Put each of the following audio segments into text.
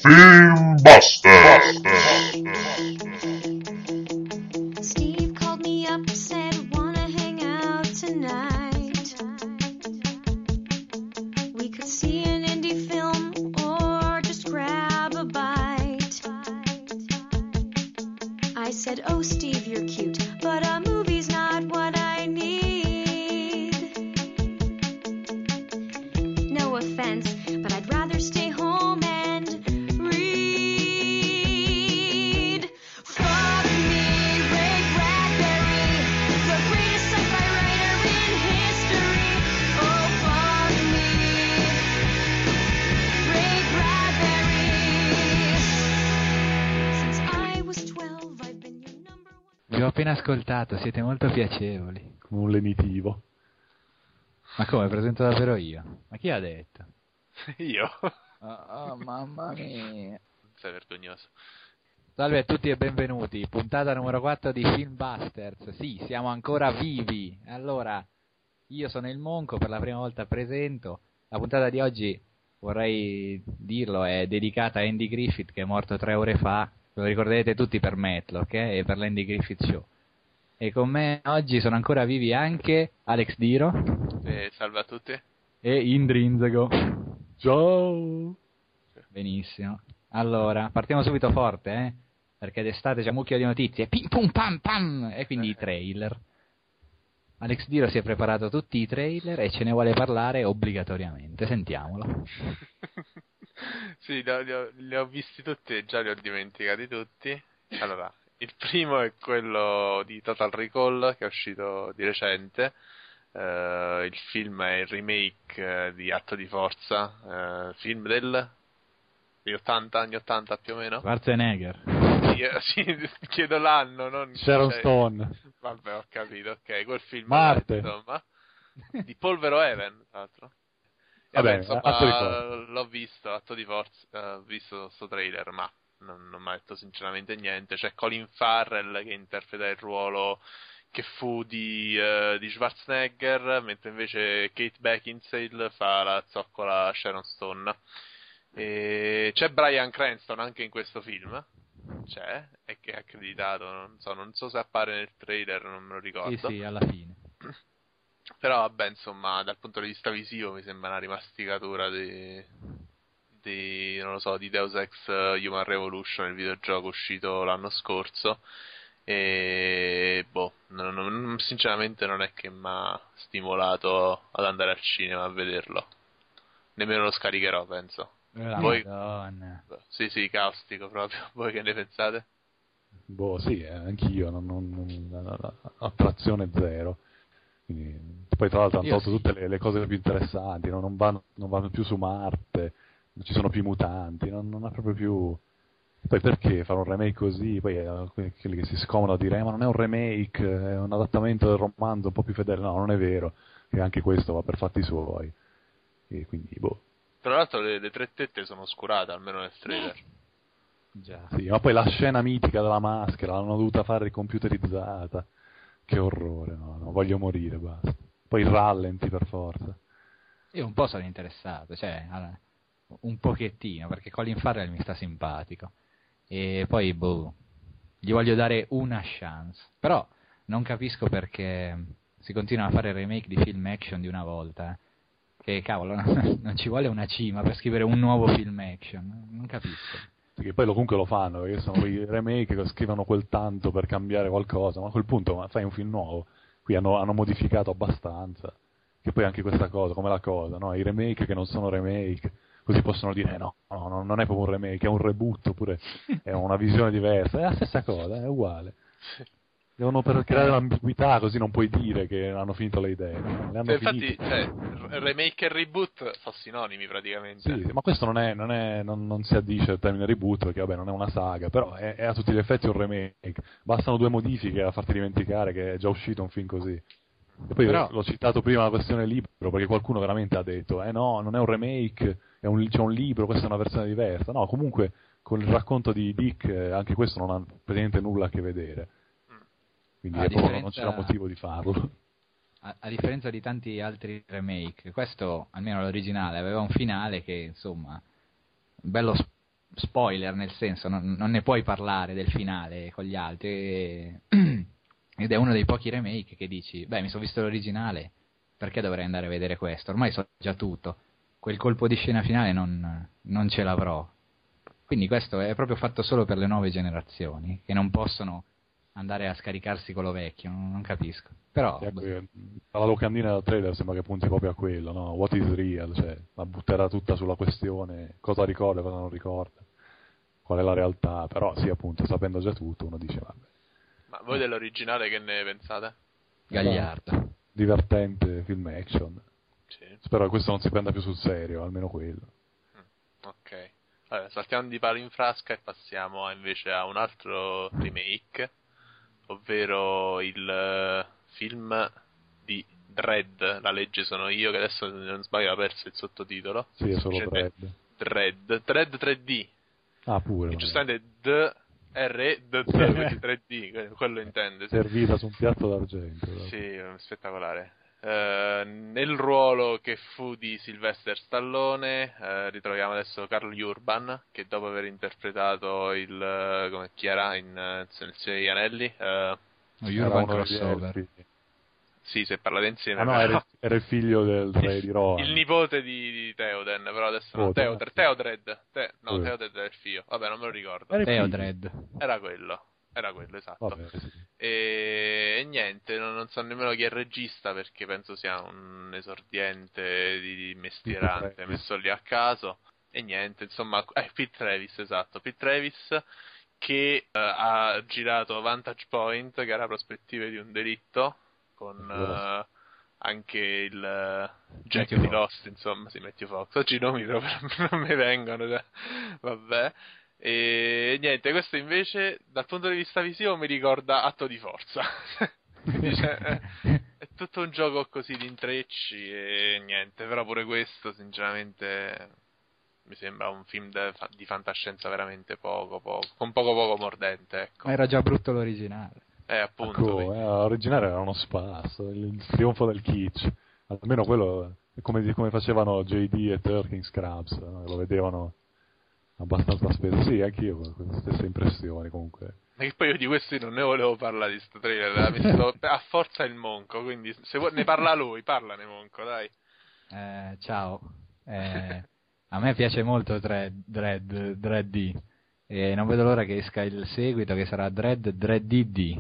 Filmbuster. Steve called me up, said, wanna hang out tonight. We could see an indie film or just grab a bite. I said, oh Steve, you're cute, but a movie's not what I need. No offense, but I'd rather stay home and read. Follow me, Ray Bradbury, the greatest sci-fi writer in history. Oh, follow me, Ray Bradbury. Since I was 12, I've been your number one. Vi ho appena ascoltato, siete molto piacevoli. Come un lenitivo. Ma come, presento davvero io? Ma chi ha detto? Io? Oh, mamma mia. Sei vergognoso. Salve a tutti e benvenuti, puntata numero 4 di Filmbusters. Sì, siamo ancora vivi. Allora, io sono il Monco, per la prima volta presento. La puntata di oggi, vorrei dirlo, è dedicata a Andy Griffith, che è morto 3 ore fa. Lo ricorderete tutti per Matlock, e per l'Andy Griffith Show. E con me oggi sono ancora vivi anche Alex Diro Salve a tutti. e Indrinzago. Ciao! Benissimo. Allora, partiamo subito forte, perché d'estate c'è un mucchio di notizie. Pim pum pam pam! E quindi i trailer. Alex Diro si è preparato tutti i trailer e ce ne vuole parlare obbligatoriamente. Sentiamolo. Sì, li ho visti tutti e già li ho dimenticati tutti. Allora, il primo è quello di Total Recall, che è uscito di recente. Il film è il remake di Atto di Forza, film degli 80, anni 80 più o meno. Schwarzenegger. Sì, chiedo l'anno, non Sharon Stone. Vabbè, ho capito, ok, quel film Marte. insomma, di Paul Verhoeven, tra l'altro. Vabbè, Insomma, Atto di Forza. l'ho visto, Atto di Forza, ho visto sto trailer, ma non mi ha detto sinceramente niente. C'è Colin Farrell che interpreta il ruolo che fu di Schwarzenegger, mentre invece Kate Beckinsale fa la zoccola Sharon Stone. E c'è Bryan Cranston anche in questo film, c'è, e che è accreditato, non so se appare nel trailer, non me lo ricordo. Sì, alla fine. Però vabbè, insomma, dal punto di vista visivo mi sembra una rimasticatura di non lo so, di Deus Ex Human Revolution, il videogioco uscito l'anno scorso. E sinceramente non è che mi ha stimolato ad andare al cinema a vederlo. Nemmeno lo scaricherò, penso. Voi... Madonna. Sì, caustico proprio. Voi che ne pensate? Boh, sì, anch'io, attrazione zero. Quindi, poi tra l'altro hanno tolto tutte le cose più interessanti, non vanno più su Marte, non ci sono più i mutanti, non è proprio più... Poi perché fare un remake così? Poi quelli che si scomodano a dire ma non è un remake, è un adattamento del romanzo un po' più fedele. No, non è vero, che anche questo va per fatti suoi. E quindi, boh. Tra l'altro le tre tette sono oscurate, almeno nel trailer. Già. Sì, ma poi la scena mitica della maschera l'hanno dovuta fare ricomputerizzata. Che orrore, no, voglio morire, basta. Poi il rallenti per forza. Io un po' sono interessato, un pochettino, perché Colin Farrell mi sta simpatico. E poi, gli voglio dare una chance. Però non capisco perché si continua a fare remake di film action di una volta. Che cavolo, non ci vuole una cima per scrivere un nuovo film action. Non capisco. Perché poi comunque lo fanno, perché sono quei remake che scrivono quel tanto per cambiare qualcosa, ma a quel punto fai un film nuovo. Qui hanno modificato abbastanza. Che poi anche questa cosa, come la cosa, no? I remake che non sono remake, così possono dire no, non è proprio un remake, è un reboot, oppure è una visione diversa. È la stessa cosa, è uguale. Devono per creare l'ambiguità, così non puoi dire che hanno finito le idee. Le hanno infatti, finite. Remake e reboot sono sinonimi praticamente. Sì, ma questo non si addice al termine reboot, perché vabbè non è una saga, però è a tutti gli effetti un remake. Bastano 2 modifiche a farti dimenticare che è già uscito un film così. E poi l'ho citato prima la questione libro, perché qualcuno veramente ha detto no, non è un remake, c'è un libro, questa è una versione diversa. No, comunque con il racconto di Dick anche questo non ha praticamente nulla a che vedere. Quindi non c'era motivo di farlo. A differenza di tanti altri remake, questo, almeno l'originale, aveva un finale che, insomma, bello spoiler, nel senso, non ne puoi parlare del finale con gli altri, ed è uno dei pochi remake che dici, beh, mi sono visto l'originale, perché dovrei andare a vedere questo? Ormai so già tutto, quel colpo di scena finale non ce l'avrò. Quindi questo è proprio fatto solo per le nuove generazioni, che non possono andare a scaricarsi quello vecchio, non capisco. Però la locandina del trailer sembra che punti proprio a quello, no? What is real, cioè la butterà tutta sulla questione, cosa ricorda, cosa non ricorda, qual è la realtà, però sì, appunto, sapendo già tutto uno dice vabbè. Ma voi dell'originale che ne pensate? Gagliardo. Divertente film action. Sì. Spero che questo non si prenda più sul serio, almeno quello. Ok. Allora, saltiamo di palo in frasca e passiamo invece a un altro remake, ovvero il film di Dredd, La legge sono io, che adesso non sbaglio ha perso il sottotitolo. Sì, è solo Dredd 3D. Ah, pure. Giustamente quindi 3D, quello intende. Servita su un piatto d'argento. Sì, spettacolare. Nel ruolo che fu di Sylvester Stallone ritroviamo adesso Karl Urban, che dopo aver interpretato come chi era nel Signore degli Anelli, Urban crossover. sì, se parlate insieme. No, era il figlio del re di Rohan. Il nipote di Theoden, però adesso no, Theodred è il figlio, vabbè, non me lo ricordo. Theodred. Era quello, esatto. Vabbè, sì. E niente, non so nemmeno chi è il regista, perché penso sia un esordiente di mestierante messo lì a caso. E niente, insomma, Pete Travis, esatto, Pete Travis, che ha girato Vantage Point, che era prospettive di un delitto, con anche il Jack di Lost, insomma, Matthew Fox. Oggi i nomi proprio non mi vengono, cioè, vabbè. E niente, questo invece dal punto di vista visivo mi ricorda Atto di forza. È tutto un gioco così di intrecci e niente, però pure questo sinceramente mi sembra un film di fantascienza veramente con poco mordente, ecco. Ma era già brutto l'originale. Appunto. L'originale era uno spasso, il trionfo del kitsch. Almeno quello è come facevano JD e Turking Scrubs, no? Lo vedevano abbastanza spesso. Sì, anch'io ho queste stesse impressioni comunque. E poi io di questi non ne volevo parlare di sto trailer, l'ha messo a forza il Monco, quindi se ne parla lui, parlane Monco, dai. Ciao. A me piace molto Dredd e non vedo l'ora che esca il seguito, che sarà Dredddd.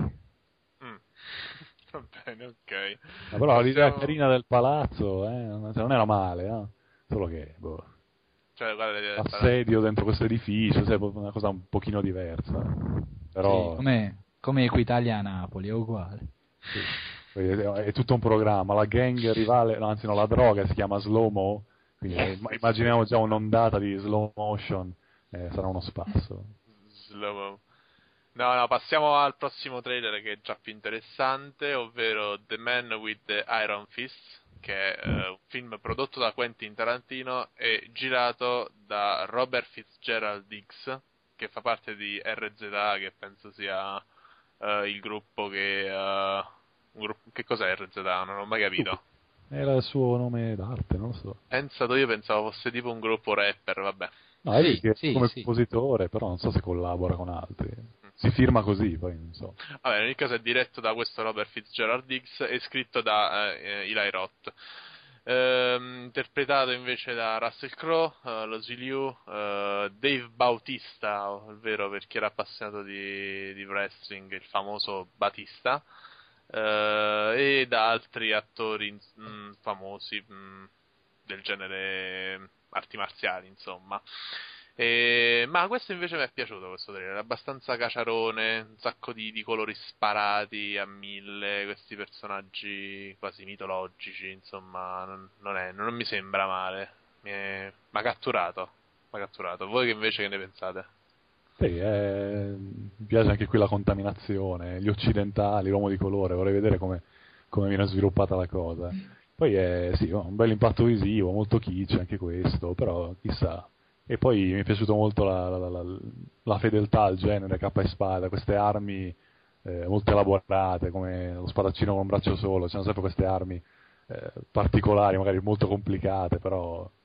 Va bene, ok. Ma però l'idea carina del palazzo non era male, no? Solo che cioè, guarda, assedio dentro questo edificio, è una cosa un pochino diversa. Però sì, come Equitalia a Napoli, è uguale. Sì. È tutto un programma, la gang rivale, no, anzi no, la droga si chiama Slow Mo, quindi immaginiamo già un'ondata di slow motion, sarà uno spasso. Slow mo. No, passiamo al prossimo trailer, che è già più interessante, ovvero The Man with the Iron Fist, che è un film prodotto da Quentin Tarantino e girato da Robert Fitzgerald Diggs, che fa parte di RZA, che penso sia il gruppo che cos'è RZA? Non ho mai capito. Era il suo nome d'arte, non lo so. Io pensavo fosse tipo un gruppo rapper, vabbè. No, come compositore, però non so se collabora con altri. Si firma così, poi non so. Vabbè, in ogni caso è diretto da questo Robert Fitzgerald Diggs e scritto da Eli Roth. Interpretato invece da Russell Crowe, Lucy Liu, Dave Bautista, ovvero per chi era appassionato di wrestling, il famoso Batista, e da altri attori famosi del genere arti marziali, insomma. Ma questo invece mi è piaciuto, questo trailer, è abbastanza caciarone, un sacco di colori sparati a 1000, questi personaggi quasi mitologici, insomma, non mi sembra male, m'ha catturato. Voi che invece che ne pensate? Mi piace anche qui la contaminazione, gli occidentali, l'uomo di colore, vorrei vedere come viene sviluppata la cosa. Poi un bel impatto visivo, molto kitsch anche questo, però chissà. E poi mi è piaciuto molto la fedeltà al genere, capa e spada, queste armi molto elaborate, come lo spadaccino con un braccio solo, c'erano sempre queste armi particolari, magari molto complicate, però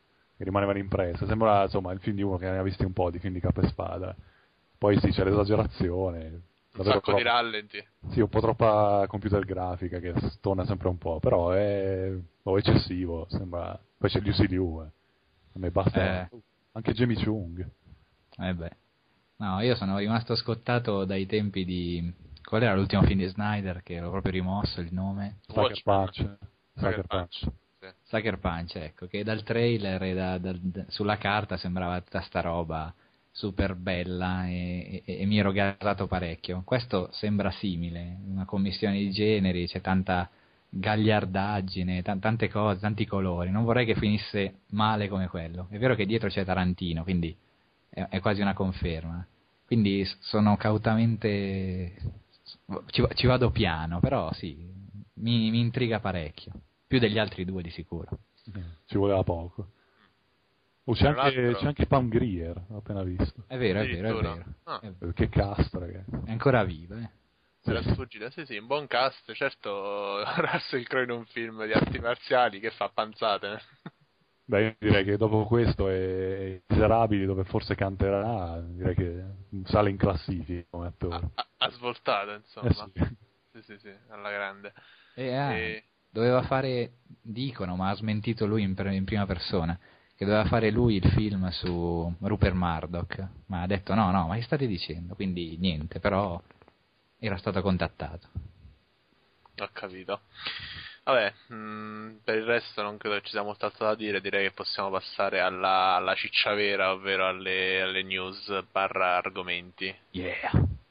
che rimanevano impresse. Sembra insomma il film di uno che ne ha visti un po' di film di capa e spada. Poi sì, c'è l'esagerazione, Un sacco di rallenti. sì, un po' troppa computer grafica che stona sempre un po', però è eccessivo, sembra. Poi c'è Liu Liu, a me basta. Anche Jamie Chung. No, io sono rimasto scottato dai tempi di... Qual era l'ultimo film di Snyder che l'ho proprio rimosso il nome? Sucker Punch. Sì. Sucker Punch, ecco, che dal trailer e sulla carta sembrava tutta sta roba super bella e mi ero gasato parecchio. Questo sembra simile, una commissione di generi, c'è tanta gagliardaggine, tante cose, tanti colori. Non vorrei che finisse male come quello. È vero che dietro c'è Tarantino, quindi è quasi una conferma. Quindi sono cautamente... Ci vado piano, però sì, mi intriga parecchio. Più degli altri due di sicuro. Ci voleva poco. C'è anche Pam Grier, l'ho appena visto. È vero. Ah. Che cast, ragazzi. È ancora viva, Se la sfuggita, sì, un buon cast. Certo, Russell Crowe in un film di arti marziali che fa panzate. Beh, io direi che dopo questo e Miserabili, dove forse canterà, direi che sale in classifica come attore. Ha svoltato, insomma. Sì. Sì, alla grande. Doveva fare, dicono, ma ha smentito lui in prima persona, che doveva fare lui il film su Rupert Murdoch, ma ha detto no, ma che state dicendo? Quindi niente, però era stato contattato. Ho capito. Vabbè, per il resto non credo che ci sia molto altro da dire, direi che possiamo passare alla ciccia vera, ovvero alle news / argomenti. Yeah!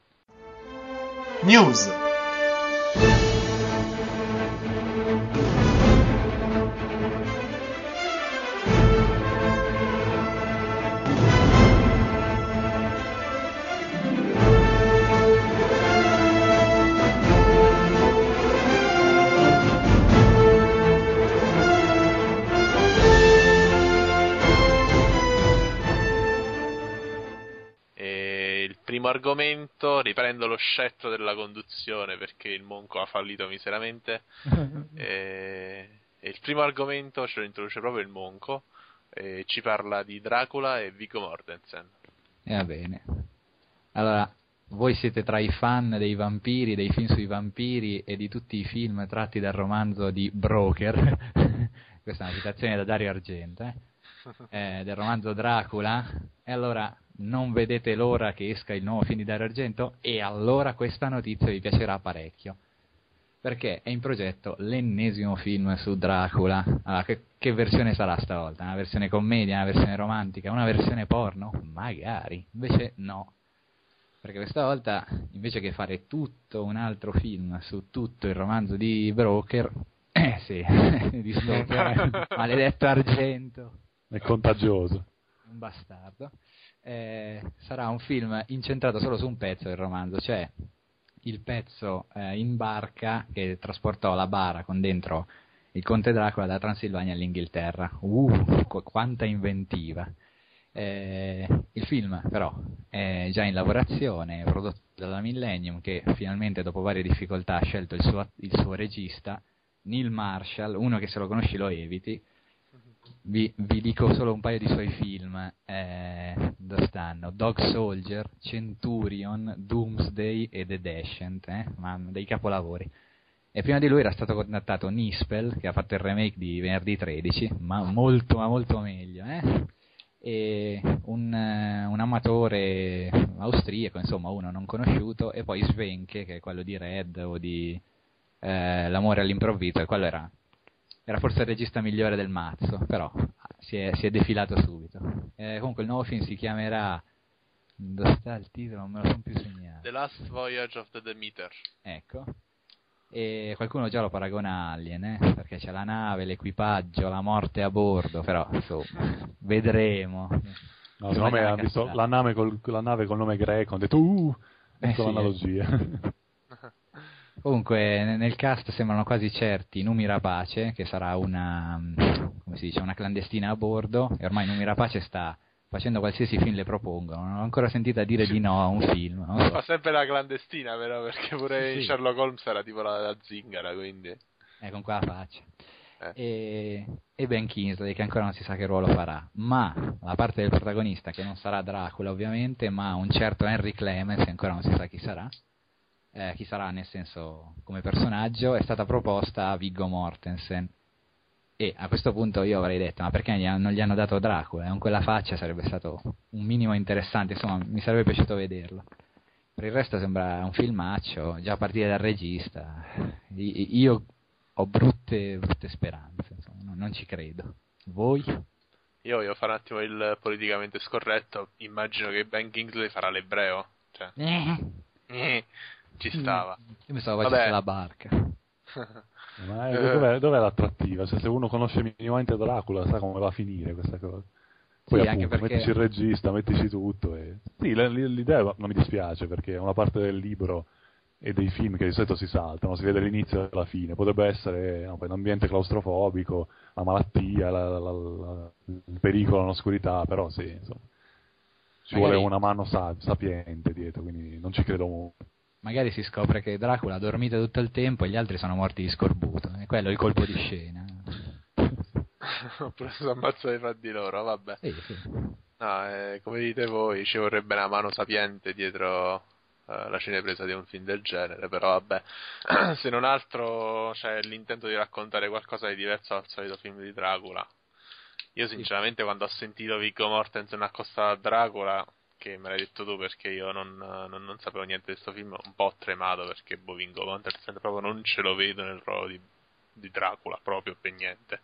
News. Primo argomento, riprendo lo scettro della conduzione perché il Monco ha fallito miseramente. E il primo argomento ce lo introduce proprio il Monco, ci parla di Dracula e Viggo Mortensen. Va bene. Allora, voi siete tra i fan dei vampiri, dei film sui vampiri e di tutti i film tratti dal romanzo di Broker. Questa è una citazione da Dario Argento, del romanzo Dracula. E allora non vedete l'ora che esca il nuovo film di Dario Argento? E allora questa notizia vi piacerà parecchio, perché è in progetto l'ennesimo film su Dracula. Allora, che versione sarà stavolta? Una versione commedia, una versione romantica, una versione porno? Magari, invece no, perché questa volta invece che fare tutto un altro film su tutto il romanzo di Broker, di Stoker, maledetto Argento, è contagioso, un bastardo, sarà un film incentrato solo su un pezzo del romanzo, cioè il pezzo in barca che trasportò la bara con dentro il conte Dracula da Transilvania all'Inghilterra. Quanta inventiva! Il film però è già in lavorazione, è prodotto dalla Millennium, che finalmente dopo varie difficoltà ha scelto il suo regista Neil Marshall, uno che se lo conosci lo eviti. Vi dico solo un paio di suoi film, dove stanno: Dog Soldier, Centurion, Doomsday e The Descent, ma dei capolavori. E prima di lui era stato contattato Nispel, che ha fatto il remake di Venerdì 13, ma molto meglio, e un amatore austriaco, insomma uno non conosciuto, e poi Svenke, che è quello di Red o di L'amore all'improvviso, e quello era forse il regista migliore del mazzo, però si è defilato subito. Comunque il nuovo film si chiamerà, dove sta il titolo? Non me lo sono più segnato. The Last Voyage of the Demeter. Ecco. E qualcuno già lo paragona a Alien, perché c'è la nave, l'equipaggio, la morte a bordo, però insomma vedremo. No, secondo me hanno visto la nave col nome greco, hanno detto ecco l'analogia. Comunque nel cast sembrano quasi certi Noomi Rapace, che sarà una clandestina a bordo, e ormai Noomi Rapace sta facendo qualsiasi film le propongono, non ho ancora sentita dire di no a un film. Non so. Fa sempre la clandestina, però, perché pure in Sherlock Holmes era tipo la zingara, quindi... Con quella faccia. e Ben Kingsley, che ancora non si sa che ruolo farà, ma la parte del protagonista, che non sarà Dracula ovviamente, ma un certo Henry Clemens, che ancora non si sa chi sarà nel senso come personaggio, è stata proposta a Viggo Mortensen. E a questo punto io avrei detto, ma perché non gli hanno dato Dracula? Con quella faccia sarebbe stato un minimo interessante, insomma mi sarebbe piaciuto vederlo. Per il resto sembra un filmaccio, già a partire dal regista. Io ho brutte speranze, insomma, non ci credo. Voi? Io voglio fare un attimo il politicamente scorretto, immagino che Ben Kingsley farà l'ebreo. Cioè. Ci stava. Io mi stavo facendo la barca. Ma dov'è l'attrattiva? Cioè, se uno conosce minimamente Dracula sa come va a finire questa cosa. Poi sì, appunto, anche perché... mettici il regista, mettici tutto. Sì, l'idea non mi dispiace, perché è una parte del libro e dei film che di solito si saltano, si vede l'inizio e la fine. Potrebbe essere un ambiente claustrofobico, la malattia, il pericolo, l'oscurità, però sì, insomma, ci vuole una mano sapiente dietro, quindi non ci credo molto. Magari si scopre che Dracula ha dormito tutto il tempo e gli altri sono morti di scorbuto, e quello è il colpo di scena. Oppure si ammazzano fra di loro, vabbè. Sì. No, come dite voi, ci vorrebbe una mano sapiente dietro la cinepresa di un film del genere, però vabbè, se non altro c'è l'intento di raccontare qualcosa di diverso dal solito film di Dracula. Io sinceramente quando ho sentito Viggo Mortensen accostato a Dracula, che me l'hai detto tu perché io non sapevo niente di questo film, un po' ho tremato perché Viggo Mortensen proprio non ce lo vedo nel ruolo di Dracula, proprio per niente.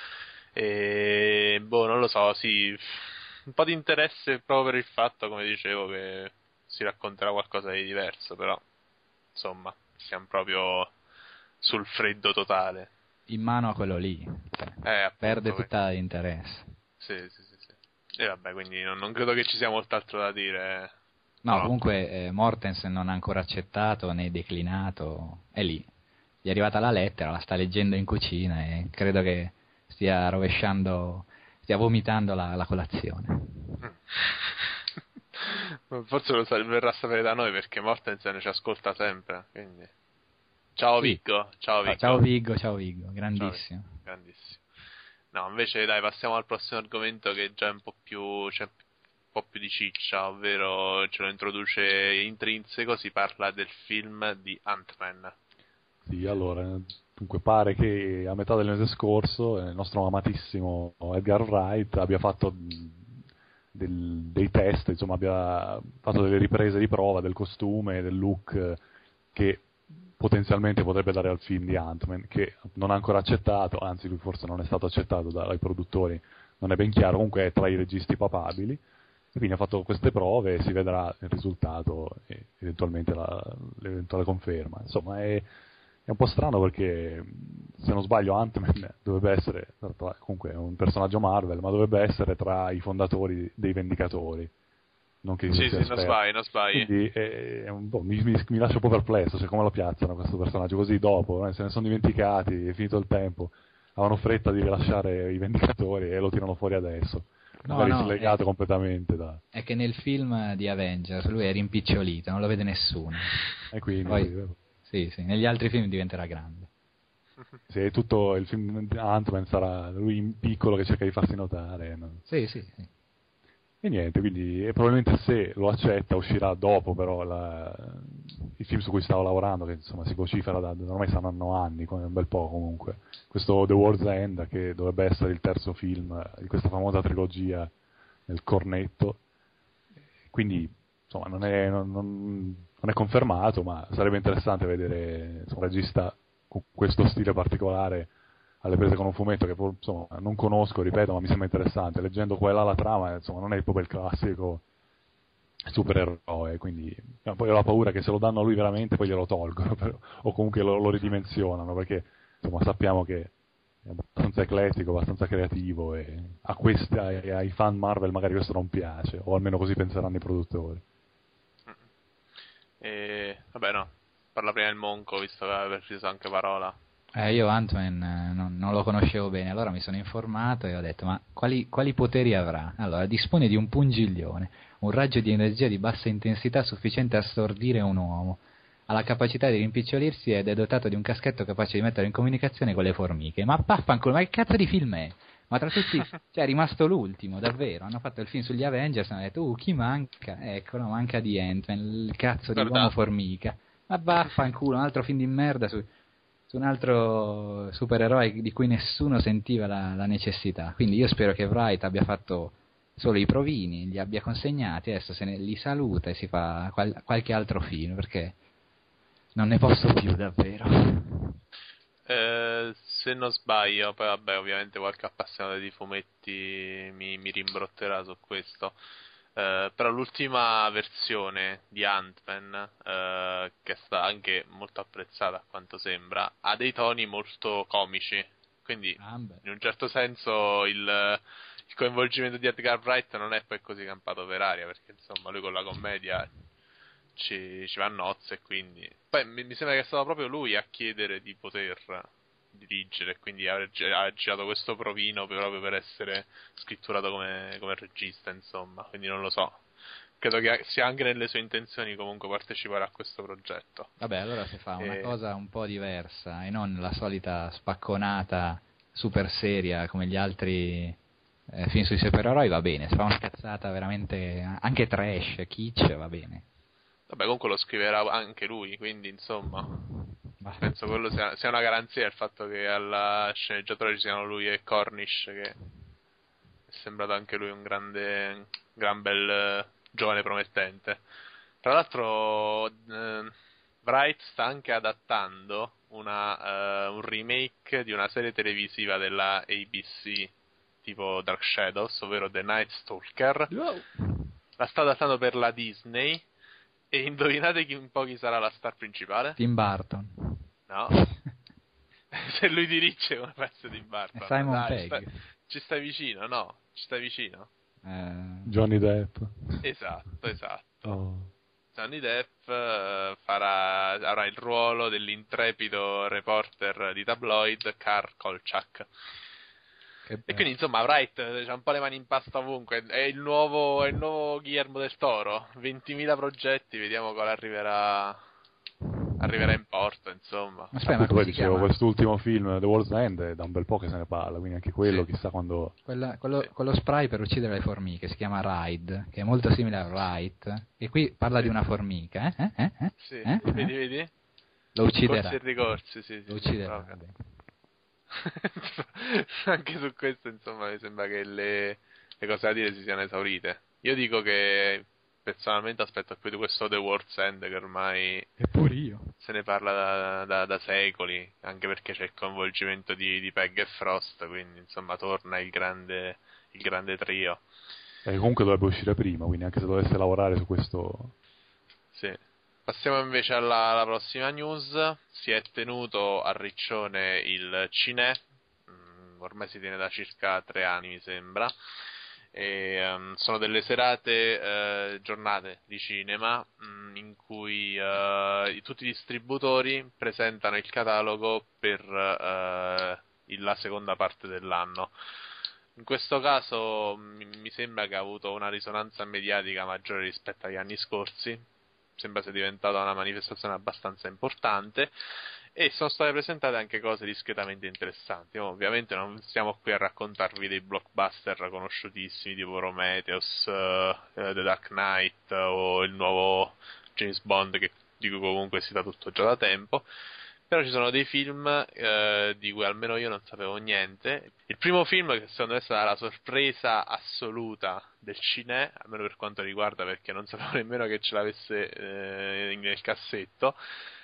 E non lo so, sì, un po' di interesse proprio per il fatto, come dicevo, che si racconterà qualcosa di diverso, però insomma siamo proprio sul freddo totale, in mano a quello lì, appunto, perde tutta l'interesse. Sì. E vabbè, quindi non credo che ci sia molto altro da dire. No, comunque Mortensen non ha ancora accettato né declinato, è lì, gli è arrivata la lettera, la sta leggendo in cucina e credo che stia vomitando la colazione. Forse lo verrà a sapere da noi perché Mortensen ci ascolta sempre, quindi ciao sì. Viggo. Ciao Viggo, grandissimo. Grandissimo. No, invece dai, passiamo al prossimo argomento che già è un po' più di ciccia, ovvero ce lo introduce intrinseco, si parla del film di Ant-Man. Sì, allora, dunque pare che a metà del mese scorso il nostro amatissimo Edgar Wright abbia fatto dei test, insomma abbia fatto delle riprese di prova del costume, del look che potenzialmente potrebbe dare al film di Ant-Man, che non ha ancora accettato, anzi lui forse non è stato accettato dai produttori, non è ben chiaro, comunque è tra i registi papabili, e quindi ha fatto queste prove e si vedrà il risultato e eventualmente l'eventuale conferma. Insomma è un po' strano perché, se non sbaglio, Ant-Man dovrebbe essere, comunque è un personaggio Marvel, ma dovrebbe essere tra i fondatori dei Vendicatori. Non che sì, non sbagli. Quindi mi lascia un po' perplesso, cioè come lo piazzano questo personaggio così dopo, se ne sono dimenticati, è finito il tempo, avevano fretta di rilasciare i Vendicatori e lo tirano fuori adesso. Magari slegato completamente è che nel film di Avengers lui è rimpicciolito, non lo vede nessuno. E quindi poi, sì, negli altri film diventerà grande. Sì, tutto il film Ant-Man sarà lui in piccolo che cerca di farsi notare. No? Sì. E niente, quindi probabilmente se lo accetta uscirà dopo però il film su cui stavo lavorando, che insomma si vocifera ormai saranno anni, un bel po' comunque, questo The World's End, che dovrebbe essere il terzo film di questa famosa trilogia nel cornetto, quindi insomma non è confermato, ma sarebbe interessante vedere un regista con questo stile particolare alle prese con un fumetto che insomma non conosco, ripeto, ma mi sembra interessante. Leggendo qua e là la trama, insomma, non è proprio il classico supereroe, quindi poi ho la paura che se lo danno a lui veramente poi glielo tolgono, o comunque lo ridimensionano, perché insomma sappiamo che è abbastanza eclettico, abbastanza creativo e ai fan Marvel magari questo non piace, o almeno così penseranno i produttori. Vabbè, no, parla prima il Monco, visto che aveva preso anche parola. Io Ant-Man non lo conoscevo bene, allora mi sono informato e ho detto, ma quali poteri avrà? Allora, dispone di un pungiglione, un raggio di energia di bassa intensità sufficiente a stordire un uomo, ha la capacità di rimpicciolirsi ed è dotato di un caschetto capace di mettere in comunicazione con le formiche. Ma vaffanculo, ma che cazzo di film è? Ma tra tutti, cioè è rimasto l'ultimo, davvero. Hanno fatto il film sugli Avengers e hanno detto, chi manca? Eccolo, manca di Ant-Man, il cazzo di uomo formica. Ma vaffanculo, un altro film di merda su un altro supereroe di cui nessuno sentiva la necessità. Quindi io spero che Wright abbia fatto solo i provini, li abbia consegnati, adesso li saluta e si fa qualche altro film, perché non ne posso più davvero. Se non sbaglio, poi vabbè, ovviamente qualche appassionato di fumetti mi rimbrotterà su questo. Però l'ultima versione di Ant-Man, che è stata anche molto apprezzata a quanto sembra, ha dei toni molto comici, quindi in un certo senso il coinvolgimento di Edgar Wright non è poi così campato per aria, perché insomma lui con la commedia ci va a nozze, quindi poi mi sembra che è stato proprio lui a chiedere di poter dirigere, quindi ha girato questo provino proprio per essere scritturato come regista, insomma, quindi non lo so, credo che sia anche nelle sue intenzioni comunque partecipare a questo progetto. Vabbè, allora si fa una cosa un po' diversa e non la solita spacconata super seria come gli altri film sui supereroi, va bene, si fa una cazzata veramente anche trash, kitsch, va bene. Vabbè, comunque lo scriverà anche lui, quindi insomma penso quello sia una garanzia il fatto che alla sceneggiatore ci siano lui e Cornish, che è sembrato anche lui un gran bel giovane promettente. Tra l'altro Bright sta anche adattando un remake di una serie televisiva della ABC tipo Dark Shadows, ovvero The Night Stalker. Wow. La sta adattando per la Disney. E indovinate un po' chi sarà la star principale? Tim Burton. No. Se lui dirige come pezzo di Burton. Simon Pegg. Ci stai vicino, no? Ci stai vicino? Johnny Depp. Esatto. Oh. Johnny Depp avrà il ruolo dell'intrepido reporter di tabloid Carl Kolchak. E quindi insomma Wright c'ha un po' le mani in pasta ovunque, è il nuovo Guillermo del Toro, 20.000 progetti, vediamo quale arriverà in porto, insomma. Aspetta, ma poi dicevo, quest'ultimo film The World's End è da un bel po' che se ne parla, quindi anche quello chissà quando... Quello spray per uccidere le formiche si chiama Ride, che è molto simile a Wright, e qui parla di una formica, Sì, vedi? Lo ucciderà. Ricorsi, sì. Lo ucciderà, Anche su questo insomma mi sembra che le cose da dire si siano esaurite. Io dico che personalmente aspetto più di questo The World's End, che ormai eppure io se ne parla da secoli, anche perché c'è il coinvolgimento di Pegg e Frost, quindi insomma torna il grande trio. Comunque dovrebbe uscire prima, quindi anche se dovesse lavorare su questo... Sì. Passiamo invece alla prossima news. Si è tenuto a Riccione il Cinè, ormai si tiene da circa 3 anni mi sembra, e sono delle giornate di cinema in cui tutti i distributori presentano il catalogo per la seconda parte dell'anno. In questo caso mi sembra che ha avuto una risonanza mediatica maggiore rispetto agli anni scorsi. Sembra sia diventata una manifestazione abbastanza importante e sono state presentate anche cose discretamente interessanti. Ovviamente non stiamo qui a raccontarvi dei blockbuster conosciutissimi tipo Prometheus, The Dark Knight o il nuovo James Bond di cui comunque si dà tutto già da tempo. Però ci sono dei film di cui almeno io non sapevo niente. Il primo film, che secondo me è stata la sorpresa assoluta del Cinè, almeno per quanto riguarda, perché non sapevo nemmeno che ce l'avesse nel cassetto,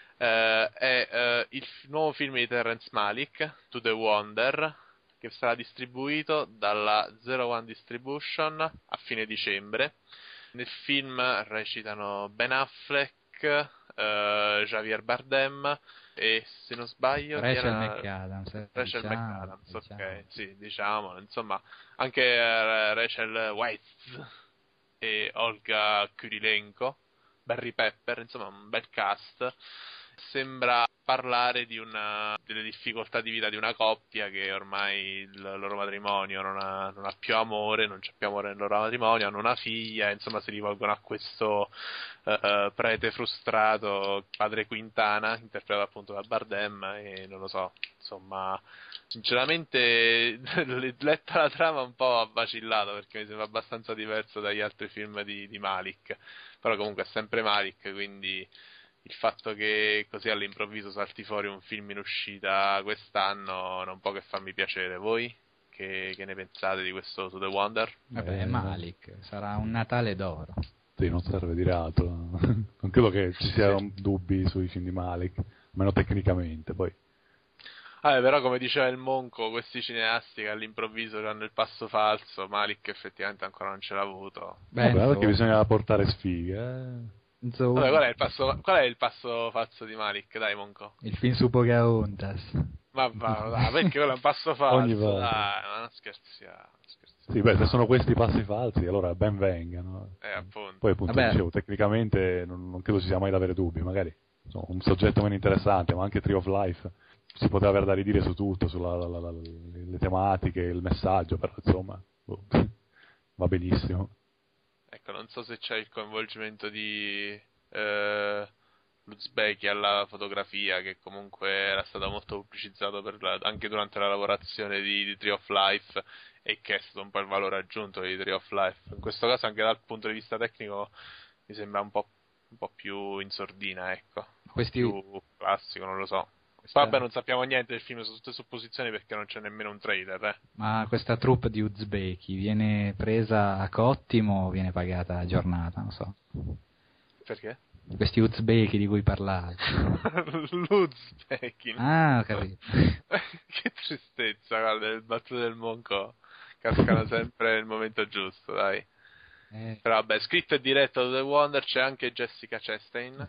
è il nuovo film di Terrence Malick, To The Wonder, che sarà distribuito dalla Zero One Distribution a fine dicembre. Nel film recitano Ben Affleck, Javier Bardem e, se non sbaglio, Rachel McAdams, ok, sì, diciamo, insomma, anche Rachel Weisz e Olga Kurilenko, Barry Pepper, insomma un bel cast. sembra parlare delle difficoltà di vita di una coppia che ormai il loro matrimonio non ha più amore, non c'è più amore nel loro matrimonio, hanno una figlia, insomma si rivolgono a questo prete frustrato, padre Quintana, interpretato appunto da Bardem, e non lo so, insomma, sinceramente letta la trama un po' ha vacillato, perché mi sembra abbastanza diverso dagli altri film di Malik, però comunque è sempre Malik, quindi il fatto che così all'improvviso salti fuori un film in uscita quest'anno non può che farmi piacere. Voi che ne pensate di questo To The Wonder? Vabbè, Malik, sarà un Natale d'oro. Sì, non serve dire altro. Non credo che ci siano dubbi sui film di Malik, almeno tecnicamente, poi. Però come diceva il Monco, questi cineasti che all'improvviso hanno il passo falso, Malik effettivamente ancora non ce l'ha avuto. Beh, Vabbè, perché bisogna portare sfighe. insomma, Vabbè, qual è il passo falso di Malik? Dai, Monco. il film su Pocahontas. Ma va, perché quello è un passo falso? Ogni volta. Dai, ma non scherziamo. Sì, beh, se sono questi passi falsi, allora ben vengano. Appunto. Poi appunto Vabbè. dicevo, tecnicamente non credo ci sia mai da avere dubbi, magari insomma, un soggetto meno interessante, ma anche Tree of Life si poteva avere da ridire su tutto, le tematiche, il messaggio, però insomma va benissimo. Ecco, non so se c'è il coinvolgimento di Luzbeki alla fotografia, che comunque era stato molto pubblicizzato anche durante la lavorazione di Tree of Life, e che è stato un po' il valore aggiunto di Tree of Life. In questo caso, anche dal punto di vista tecnico, mi sembra un po' più in sordina, ecco. Questi- Più classico, non lo so. Vabbè, non sappiamo niente del film, sono tutte supposizioni perché non c'è nemmeno un trailer, Ma questa troupe di uzbeki viene presa a cottimo o viene pagata a giornata? Non so. Perché? Questi uzbeki di cui parlavi. Luzbeki. Ah, ho capito. Che tristezza, guarda, le battute del Monco cascano sempre nel momento giusto, dai. Però vabbè, scritto e diretto da The Wonder, c'è anche Jessica Chastain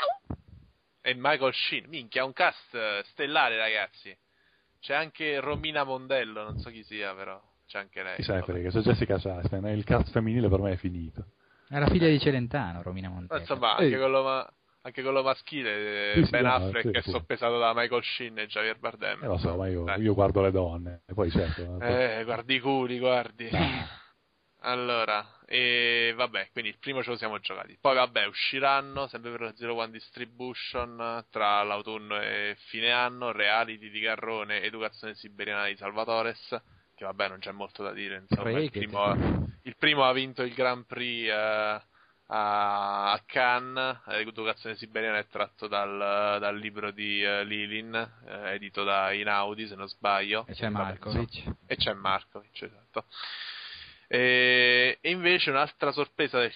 e Michael Sheen. Minchia, un cast stellare, ragazzi. C'è anche Romina Mondello, non so chi sia, però c'è anche lei. Chi se ne vabbè. frega, se Jessica Chastain, il cast femminile per me è finito. È la figlia di Celentano, Romina Ma Montella. insomma, anche quello maschile, Sì, sì, Ben no, Affleck sì, è sì. soppesato da Michael Sheen e Javier Bardem. Lo so, ma Dai. io guardo le donne, e poi certo. Guardi i culi, guardi. Allora, e vabbè, quindi il primo ce lo siamo giocati. Poi vabbè, usciranno sempre per la Zero One Distribution tra l'autunno e fine anno, Reality di Garrone, Educazione Siberiana di Salvatores, che vabbè non c'è molto da dire, insomma, il primo ha vinto il Grand Prix a Cannes. Educazione Siberiana è tratto dal libro di Lilin, edito da Inaudi se non sbaglio. E c'è Vabbè, Markovic. insomma. E c'è Markovic, esatto. E invece un'altra sorpresa che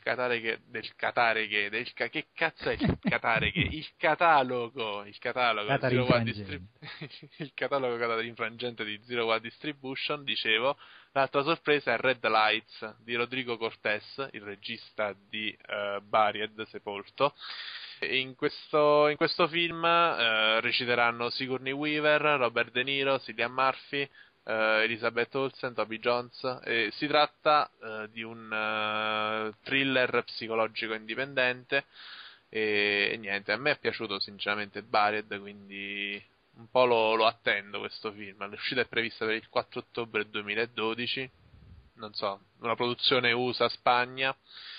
cazzo è il Catareghe? Il catalogo Catari Zero One infrangente. il catalogo Catari infrangente di Zero One Distribution, dicevo. L'altra sorpresa è Red Lights di Rodrigo Cortés, il regista di Buried, Sepolto. E in questo film reciteranno Sigourney Weaver, Robert De Niro, Cillian Murphy, Elizabeth Olsen, Toby Jones. Si tratta di un thriller psicologico indipendente e niente, a me è piaciuto sinceramente Buried, quindi un po' lo attendo questo film. L'uscita è prevista per il 4 ottobre 2012, non so, una produzione USA Spagna,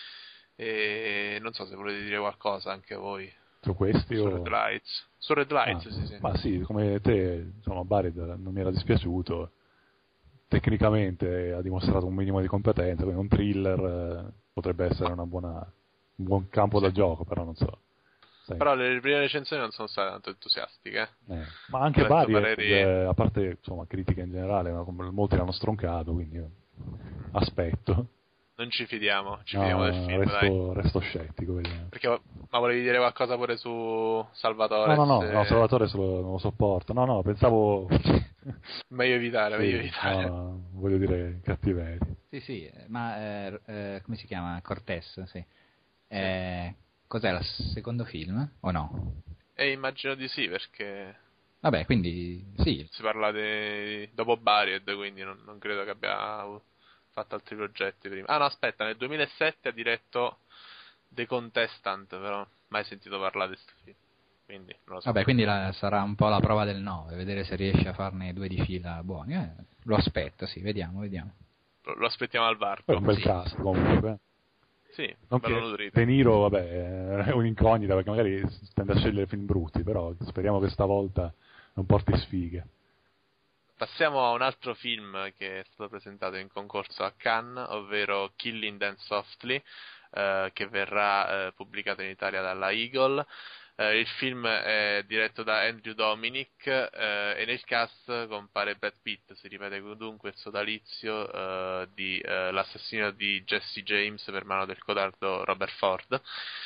e non so se volete dire qualcosa anche voi Su questi su o... Red Lights. Su Red Lights, sì. Ma sì, come te, insomma, Buried non mi era dispiaciuto. Tecnicamente ha dimostrato un minimo di competenza, quindi un thriller potrebbe essere un buon campo da gioco, però non so. Sai. Però le prime recensioni non sono state tanto entusiastiche. Ma anche Ho letto Buried, pareri- a parte insomma critiche in generale, ma molti l'hanno stroncato, quindi aspetto. Non ci fidiamo del film, dai. Resto scettico. Vediamo. Perché, ma volevi dire qualcosa pure su Salvatore? No, Salvatore non lo sopporto. No, pensavo... Meglio evitare, meglio evitare. No, voglio dire cattiveria. Sì, ma come si chiama? Cortés, sì. Cos'è, il secondo film? O no? Immagino di sì, perché Vabbè, quindi sì. si parla dopo Buried, quindi non credo che abbia fatto altri progetti prima. Ah no, aspetta, nel 2007 ha diretto The Contestant, però mai sentito parlare di questo film. quindi non lo so. Vabbè, quindi sarà un po' la prova del 9, vedere se riesce a farne 2 di fila buoni. Lo aspetto, sì, vediamo. Lo aspettiamo al Poi è varco. un bel cast comunque. Sì, Non bello che nutrito. De Niro, vabbè, è un'incognita perché magari tende a scegliere film brutti, però speriamo che stavolta non porti sfighe. Passiamo a un altro film che è stato presentato in concorso a Cannes, ovvero Killing Them Softly, che verrà pubblicato in Italia dalla Eagle. Il film è diretto da Andrew Dominic e nel cast compare Brad Pitt, si ripete dunque il sodalizio di l'assassinio di Jesse James per mano del codardo Robert Ford.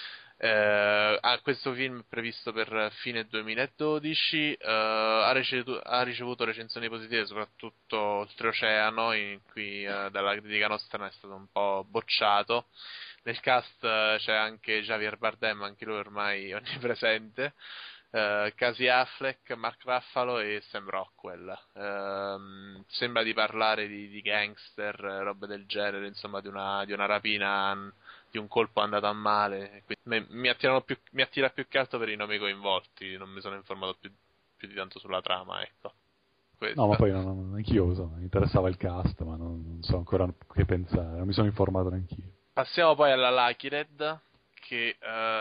Questo film è previsto per fine 2012, ha ricevuto recensioni positive soprattutto oltreoceano, in cui dalla critica nostra è stato un po' bocciato. Nel cast c'è anche Javier Bardem, anche lui ormai onnipresente, Casey Affleck, Mark Ruffalo e Sam Rockwell. Sembra di parlare di gangster, robe del genere, insomma di una rapina, di un colpo andato a male. Mi attira più che altro per i nomi coinvolti, non mi sono informato più di tanto sulla trama, ecco. Questa. No, ma poi anch'io mi interessava il cast, ma non so ancora che pensare, non mi sono informato neanch'io. Passiamo poi alla Lucky Red, che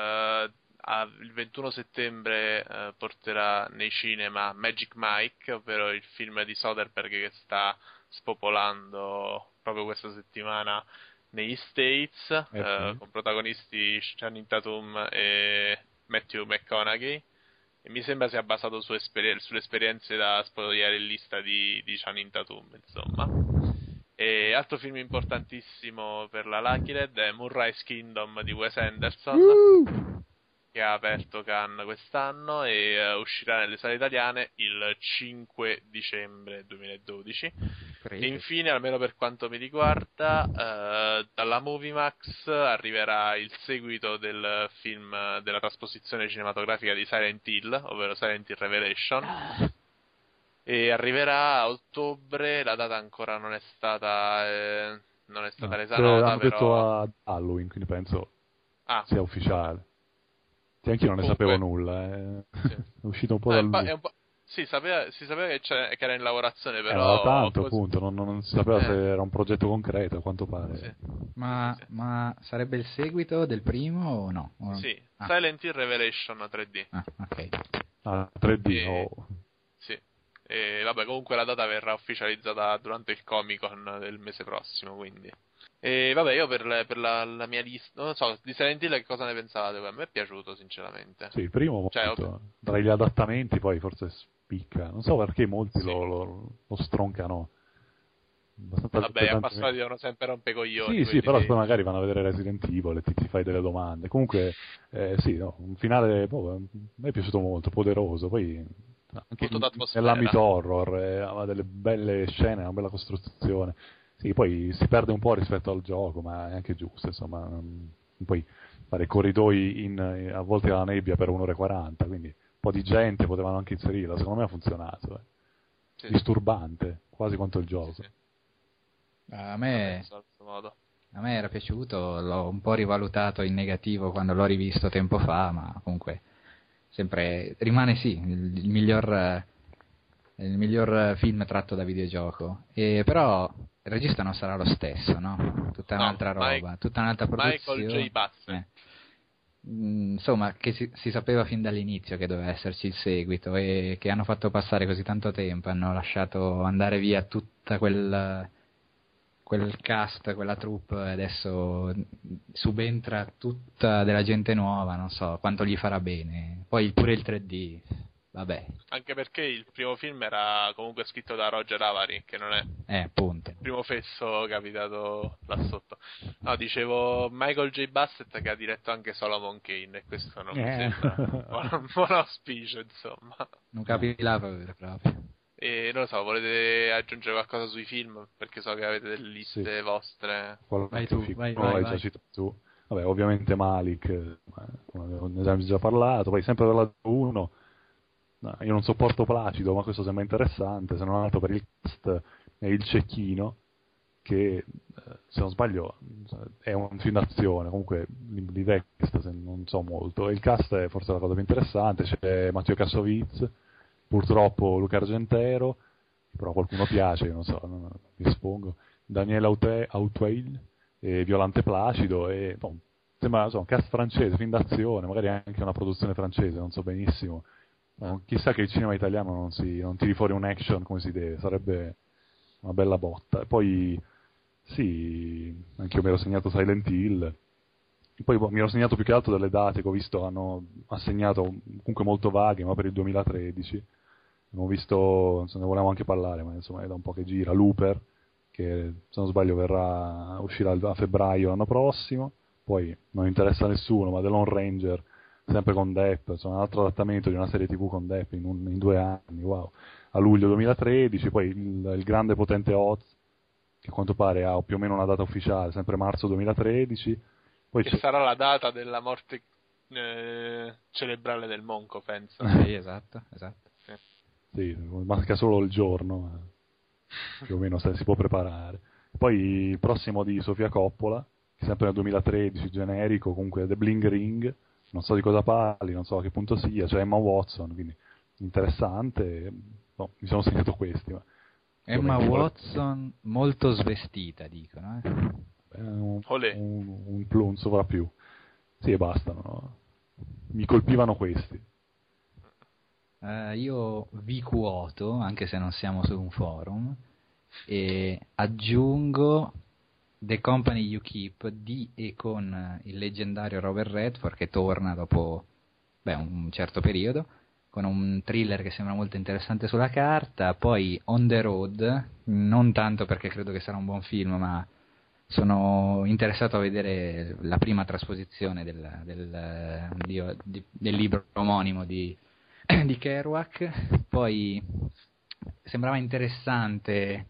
il 21 settembre porterà nei cinema Magic Mike, ovvero il film di Soderbergh che sta spopolando proprio questa settimana negli States, con protagonisti Channing Tatum e Matthew McConaughey, e mi sembra sia basato sulle esperienze da spogliarellista di Channing Tatum, insomma. E altro film importantissimo per la Lucky Red è Moonrise Kingdom di Wes Anderson, che ha aperto Cannes quest'anno e uscirà nelle sale italiane il 5 dicembre 2012. E infine, almeno per quanto mi riguarda, dalla Moviemax arriverà il seguito del film della trasposizione cinematografica di Silent Hill, ovvero Silent Hill Revelation. E arriverà a ottobre, la data ancora non è stata resanata, hanno però detto a Halloween, quindi penso sia ufficiale. Sì, anch'io non ne sapevo nulla, Sì. è uscito un po' da lui. Sì, si sapeva che era in lavorazione, però Era tanto, appunto, non si sapeva se era un progetto concreto, a quanto pare. Sì. Ma sarebbe il seguito del primo o no? Sì, Silent Hill Revelation 3D. Ok. 3D, Sì. E vabbè, comunque la data verrà ufficializzata durante il Comic-Con del mese prossimo, quindi. E vabbè, io per la mia lista, non so, di Silent Hill che cosa ne pensavate? A me è piaciuto, sinceramente. Sì, il primo molto. Tra gli adattamenti poi forse spicca. Non so perché molti lo stroncano. Vabbè, gli appassionati devono sempre rompecoglioni. Sì, però poi magari vanno a vedere Resident Evil e ti fai delle domande. Comunque, sì, no, un finale, a me è piaciuto molto, poderoso. Poi anche nell'ambito horror, aveva delle belle scene, una bella costruzione. Sì, poi si perde un po' rispetto al gioco, ma è anche giusto, insomma. Poi fare corridoi avvolti dalla nebbia per 1 ora e 40, quindi un po' di gente potevano anche inserirla, secondo me ha funzionato. Sì. Disturbante, quasi quanto il gioco. Sì. A me era piaciuto, l'ho un po' rivalutato in negativo quando l'ho rivisto tempo fa, ma comunque sempre rimane il miglior film tratto da videogioco. Però il regista non sarà lo stesso, no? Tutta un'altra roba, tutta un'altra produzione. Michael J. Bassett. Insomma, che si sapeva fin dall'inizio che doveva esserci il seguito, e che hanno fatto passare così tanto tempo, hanno lasciato andare via tutta quel cast, quella troupe, e adesso subentra tutta della gente nuova, non so quanto gli farà bene. Poi pure il 3D, vabbè. Anche perché il primo film era comunque scritto da Roger Avary, che non è appunto il primo fesso capitato là sotto. No, dicevo Michael J. Bassett, che ha diretto anche Solomon Kane, e questo non mi sembra un buon auspicio, insomma. Non capilava proprio. E non lo so, volete aggiungere qualcosa sui film? Perché so che avete delle liste vostre. Vai tu. Già citato tu. Vabbè, ovviamente Malik, ne abbiamo già parlato. Poi sempre per la 1, io non sopporto Placido, ma questo sembra interessante, se non altro per il cast e il cecchino, che se non sbaglio è un film d'azione, comunque l'idea è questa, non so molto, e il cast è forse la cosa più interessante. C'è Matteo Kassovitz, purtroppo Luca Argentero, però qualcuno piace, io non so, mi espongo, Daniel Auteuil e Violante Placido, e sembra un cast francese, film d'azione, magari anche una produzione francese, non so benissimo. Chissà che il cinema italiano non tiri fuori un action come si deve, sarebbe una bella botta. E poi sì, anche io mi ero segnato Silent Hill, poi mi ero segnato più che altro delle date che ho visto hanno assegnato, comunque molto vaghe, ma per il 2013 abbiamo visto, ne volevamo anche parlare, ma insomma è da un po' che gira, Looper, che se non sbaglio uscirà a febbraio l'anno prossimo. Poi non interessa a nessuno, ma The Lone Ranger, sempre con Depp, insomma un altro adattamento di una serie TV con Depp in 2 anni, wow, a luglio 2013. Poi il grande potente Oz, che a quanto pare ha più o meno una data ufficiale, sempre marzo 2013. Poi che sarà la data della morte cerebrale del Monco, penso. Sì, esatto. Sì, manca solo il giorno, ma più o meno si può preparare. Poi il prossimo di Sofia Coppola, che sempre nel 2013, generico, comunque The Bling Ring, non so di cosa parli, non so a che punto sia, c'è Emma Watson, quindi interessante. Mi sono segnato questi. Ma Emma Watson molto svestita, dicono. Un sovrappiù. Sì, e bastano, no? Mi colpivano questi. Io vi quoto, anche se non siamo su un forum, e aggiungo The Company You Keep di e con il leggendario Robert Redford, che torna dopo un certo periodo, con un thriller che sembra molto interessante sulla carta. Poi On the Road, non tanto perché credo che sarà un buon film, ma sono interessato a vedere la prima trasposizione del libro omonimo di Kerouac. Poi sembrava interessante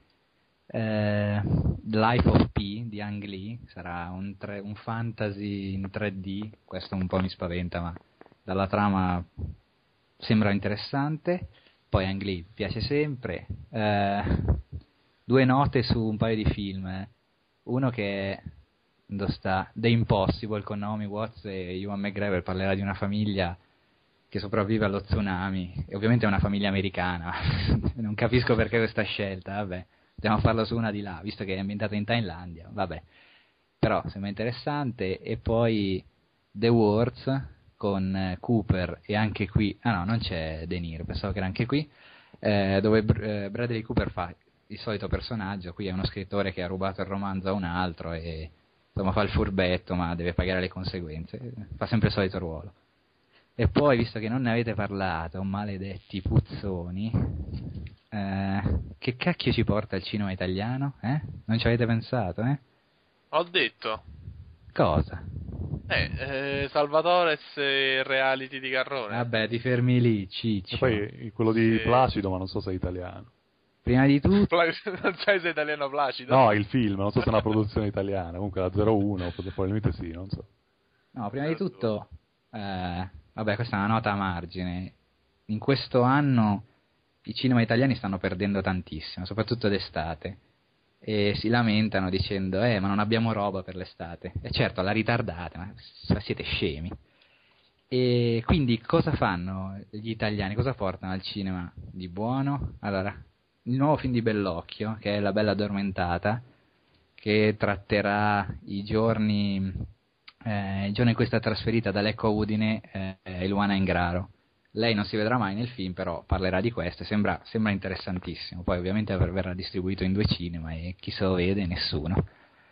Life of Pi di Ang Lee, sarà un fantasy in 3D, questo un po' mi spaventa, ma dalla trama sembra interessante. Poi Ang Lee piace sempre. 2 note su un paio di film, uno che è The Impossible con Naomi Watts e Ewan McGregor, parlerà di una famiglia che sopravvive allo tsunami, e ovviamente è una famiglia americana. Non capisco perché questa scelta, vabbè, possiamo farlo su una di là, visto che è ambientata in Thailandia, vabbè, però sembra interessante. E poi The Wars con Cooper, e anche qui, no, non c'è De Niro, pensavo che era anche qui, dove Bradley Cooper fa il solito personaggio. Qui è uno scrittore che ha rubato il romanzo a un altro e insomma fa il furbetto, ma deve pagare le conseguenze, fa sempre il solito ruolo. E poi, visto che non ne avete parlato, maledetti puzzoni, che cacchio ci porta il cinema italiano? Non ci avete pensato, Ho detto. Cosa? Salvatore e reality di Garrone. Vabbè, ti fermi lì, Ciccio. E poi quello di Placido, ma non so se è italiano. Prima di tutto... Non sai se è italiano Placido? No, il film, non so se è una produzione italiana, comunque la 01, probabilmente sì, non so. No, prima di tutto... vabbè, questa è una nota a margine. In questo anno i cinema italiani stanno perdendo tantissimo, soprattutto d'estate, e si lamentano dicendo ma non abbiamo roba per l'estate. E certo, la ritardate, ma siete scemi. E quindi cosa fanno gli italiani? Cosa portano al cinema di buono? Allora, il nuovo film di Bellocchio, che è La Bella Addormentata, che tratterà i giorni in cui è stata trasferita da Lecco a Udine Eluana Ingraro. Lei non si vedrà mai nel film, però parlerà di questo, sembra interessantissimo. Poi ovviamente verrà distribuito in 2 cinema e chi se lo vede? Nessuno.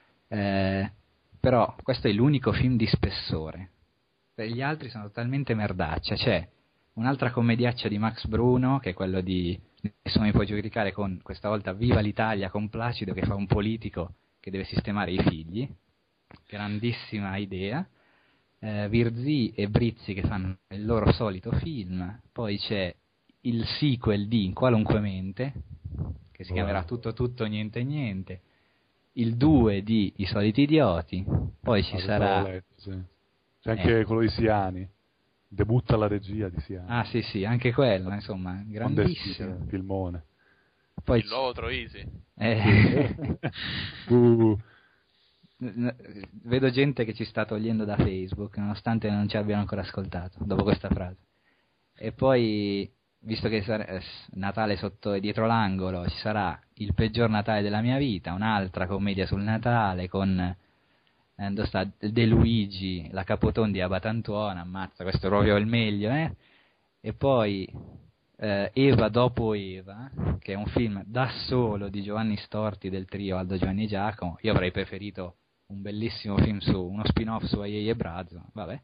Però questo è l'unico film di spessore. Per gli altri sono totalmente merdaccia. C'è un'altra commediaccia di Max Bruno, che è quello di Nessuno mi può giudicare, con questa volta Viva l'Italia, con Placido che fa un politico che deve sistemare i figli. Grandissima idea. Virzì e Brizzi che fanno il loro solito film. Poi c'è il sequel di In qualunque mente, che si chiamerà Tutto niente niente, il 2 di I soliti idioti. Poi ci sarà sì. C'è anche quello di Siani, debutta alla regia di Siani. sì, anche quello, insomma, grandissimo filmone. Poi il nuovo Troisi. Vedo gente che ci sta togliendo da Facebook, nonostante non ci abbiano ancora ascoltato, dopo questa frase. E poi, visto che Natale sotto e dietro l'angolo, ci sarà Il peggior Natale della mia vita, un'altra commedia sul Natale con dove sta De Luigi, la Capotondi e Abatantuono, ammazza, questo è proprio il meglio, eh? E poi Eva dopo Eva, che è un film da solo di Giovanni Storti del trio Aldo, Giovanni e Giacomo. Io avrei preferito un bellissimo film su uno spin-off su Aie e Brazzo, vabbè.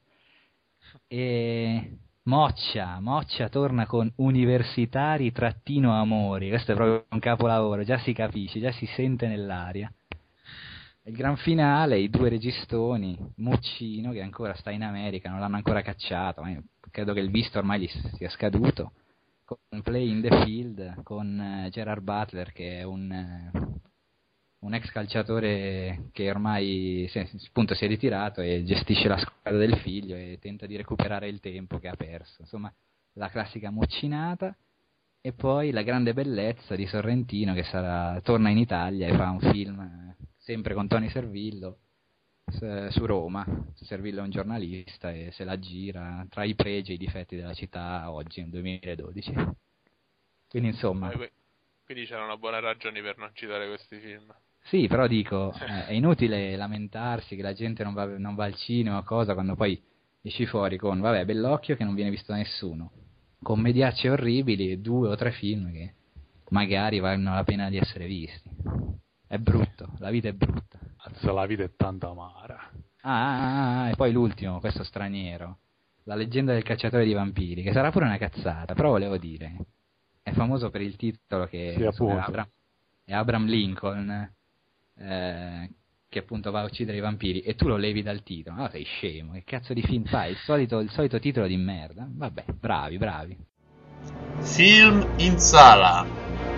E Moccia torna con Universitari-Amori, questo è proprio un capolavoro, già si capisce, già si sente nell'aria. Il gran finale, i due registoni, Muccino che ancora sta in America, non l'hanno ancora cacciato, ma credo che il visto ormai gli sia scaduto, con Play in the Field, con Gerard Butler che è un ex calciatore che ormai appunto si è ritirato e gestisce la squadra del figlio e tenta di recuperare il tempo che ha perso. Insomma, la classica muccinata. E poi La grande bellezza di Sorrentino che torna in Italia e fa un film sempre con Tony Servillo su Roma. Servillo è un giornalista e se la gira tra i pregi e i difetti della città oggi, nel 2012. Quindi insomma... Quindi c'era una buona ragione per non citare questi film. Sì, però dico, è inutile lamentarsi che la gente non va al cinema o cosa, quando poi esci fuori con, vabbè, Bellocchio che non viene visto da nessuno, commediacce orribili e 2 o 3 film che magari valgono la pena di essere visti. È brutto, la vita è brutta. La vita è tanto amara. E poi l'ultimo, questo straniero, La leggenda del cacciatore di vampiri, che sarà pure una cazzata, però volevo dire, è famoso per il titolo che sì, è Abraham Lincoln, che appunto va a uccidere i vampiri, e tu lo levi dal titolo. No, sei scemo, che cazzo di film fai? Il solito titolo di merda. Vabbè, bravi. Film in sala.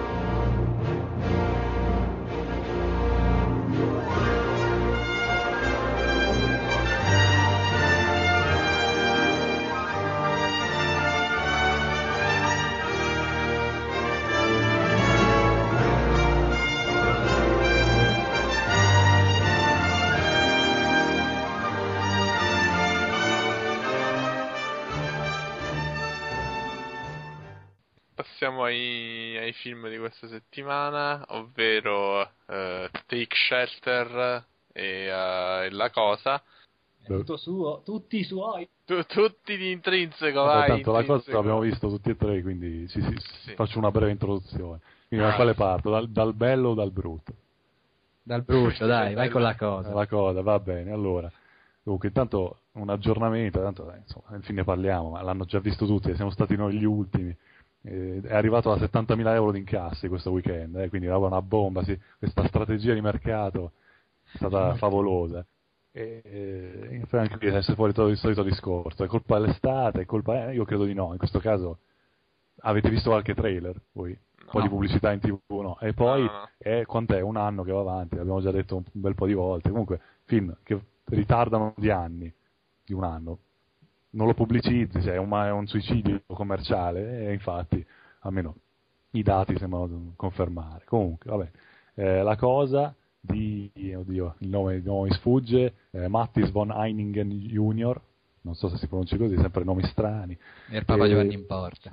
Passiamo ai film di questa settimana, ovvero Take Shelter e La Cosa. È tutto suo, tutti i suoi. Tutti di intrinseco, vai. vai. Tanto La Cosa l'abbiamo visto tutti e tre, quindi sì. Faccio una breve introduzione. Quindi da quale parto? Dal bello o dal brutto? Dal brutto, dai, vai con La Cosa. La Cosa, va bene, allora. Dunque, intanto un aggiornamento, insomma, nel fine parliamo, ma l'hanno già visto tutti, siamo stati noi gli ultimi. È arrivato a 70.000 euro di incassi questo weekend, quindi era una bomba, sì. Questa strategia di mercato è stata favolosa. E anche qui adesso fuori il solito discorso, è colpa dell'estate, io credo di no, in questo caso avete visto qualche trailer voi? Un po' di pubblicità in TV, no? E poi no. Quant'è? Un anno che va avanti, l'abbiamo già detto un bel po' di volte, comunque film che ritardano di un anno. Non lo pubblicizzi, è un suicidio commerciale, e infatti, almeno i dati sembrano confermare. Comunque, vabbè, La Cosa di, il nome mi sfugge, Mattis von Einingen Jr., non so se si pronuncia così, sempre nomi strani. E il Papa Giovanni in porta.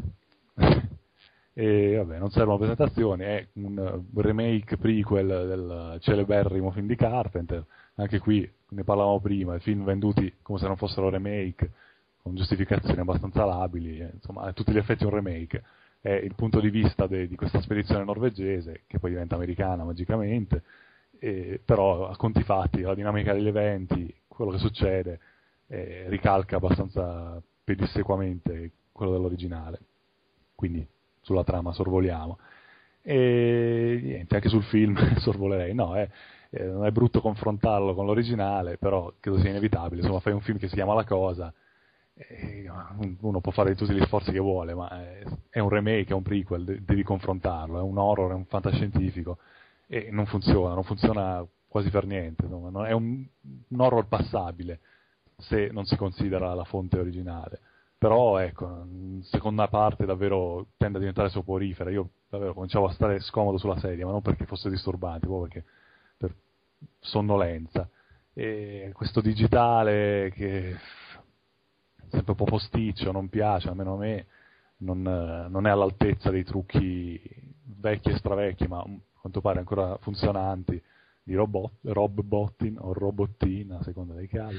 E vabbè, non servono presentazioni, è un remake prequel del celeberrimo film di Carpenter. Anche qui, ne parlavamo prima, i film venduti come se non fossero remake, con giustificazioni abbastanza labili, insomma, a tutti gli effetti un remake. È il punto di vista di questa spedizione norvegese, che poi diventa americana magicamente, però a conti fatti, la dinamica degli eventi, quello che succede, ricalca abbastanza pedissequamente quello dell'originale. Quindi sulla trama sorvoliamo. E niente, anche sul film sorvolerei. No, non è brutto confrontarlo con l'originale, però credo sia inevitabile. Insomma, fai un film che si chiama La Cosa, uno può fare tutti gli sforzi che vuole, ma è un remake, è un prequel, devi confrontarlo, è un horror, è un fantascientifico, e non funziona quasi per niente. Insomma, è un horror passabile se non si considera la fonte originale. però ecco, seconda parte davvero tende a diventare soporifera. Io davvero cominciavo a stare scomodo sulla sedia, ma non perché fosse disturbante, proprio perché per sonnolenza. E questo digitale che è sempre un po' posticcio, non piace, almeno a me, non è all'altezza dei trucchi vecchi e stravecchi, ma a quanto pare ancora funzionanti, di Rob Bottin o Robottin, a seconda dei casi.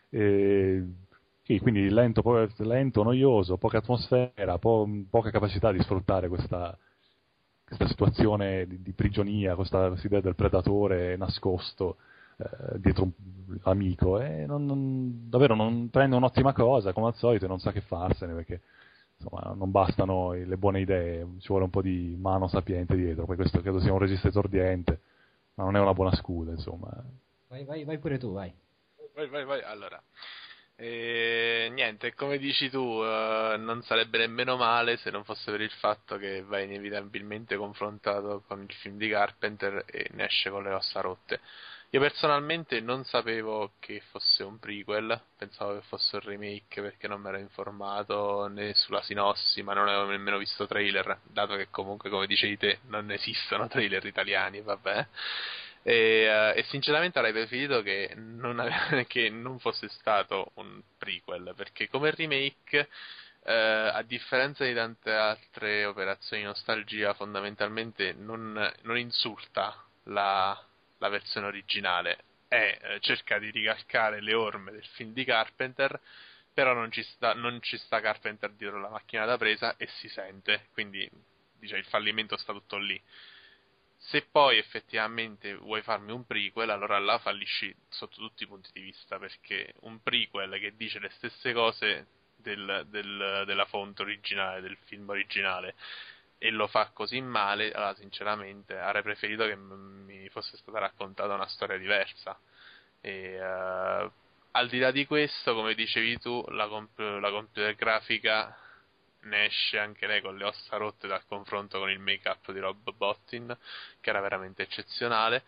Sì, quindi lento, noioso, poca atmosfera, poca capacità di sfruttare questa situazione di prigionia, questa idea del predatore nascosto dietro l'amico, e davvero non prende un'ottima cosa come al solito e non sa che farsene, perché insomma non bastano le buone idee, ci vuole un po' di mano sapiente dietro. Poi questo credo sia un regista esordiente, ma non è una buona scusa, insomma. Vai pure tu, vai. Vai, allora. Niente, come dici tu, non sarebbe nemmeno male se non fosse per il fatto che va inevitabilmente confrontato con il film di Carpenter e ne esce con le ossa rotte. Io personalmente non sapevo che fosse un prequel, pensavo che fosse un remake perché non mi ero informato né sulla sinossi, ma non avevo nemmeno visto trailer, dato che comunque, come dicevi te, non esistono trailer italiani, vabbè. E sinceramente avrei preferito che non fosse stato un prequel, perché come remake, a differenza di tante altre operazioni di nostalgia, fondamentalmente non insulta la versione originale, cerca di ricalcare le orme del film di Carpenter, però non ci sta Carpenter dietro la macchina da presa e si sente, quindi il fallimento sta tutto lì. Se poi effettivamente vuoi farmi un prequel, allora là fallisci sotto tutti i punti di vista, perché un prequel che dice le stesse cose della fonte originale, del film originale, e lo fa così male, allora sinceramente avrei preferito che mi fosse stata raccontata una storia diversa. E al di là di questo, come dicevi tu, la computer grafica ne esce anche lei con le ossa rotte dal confronto con il make-up di Rob Bottin, che era veramente eccezionale.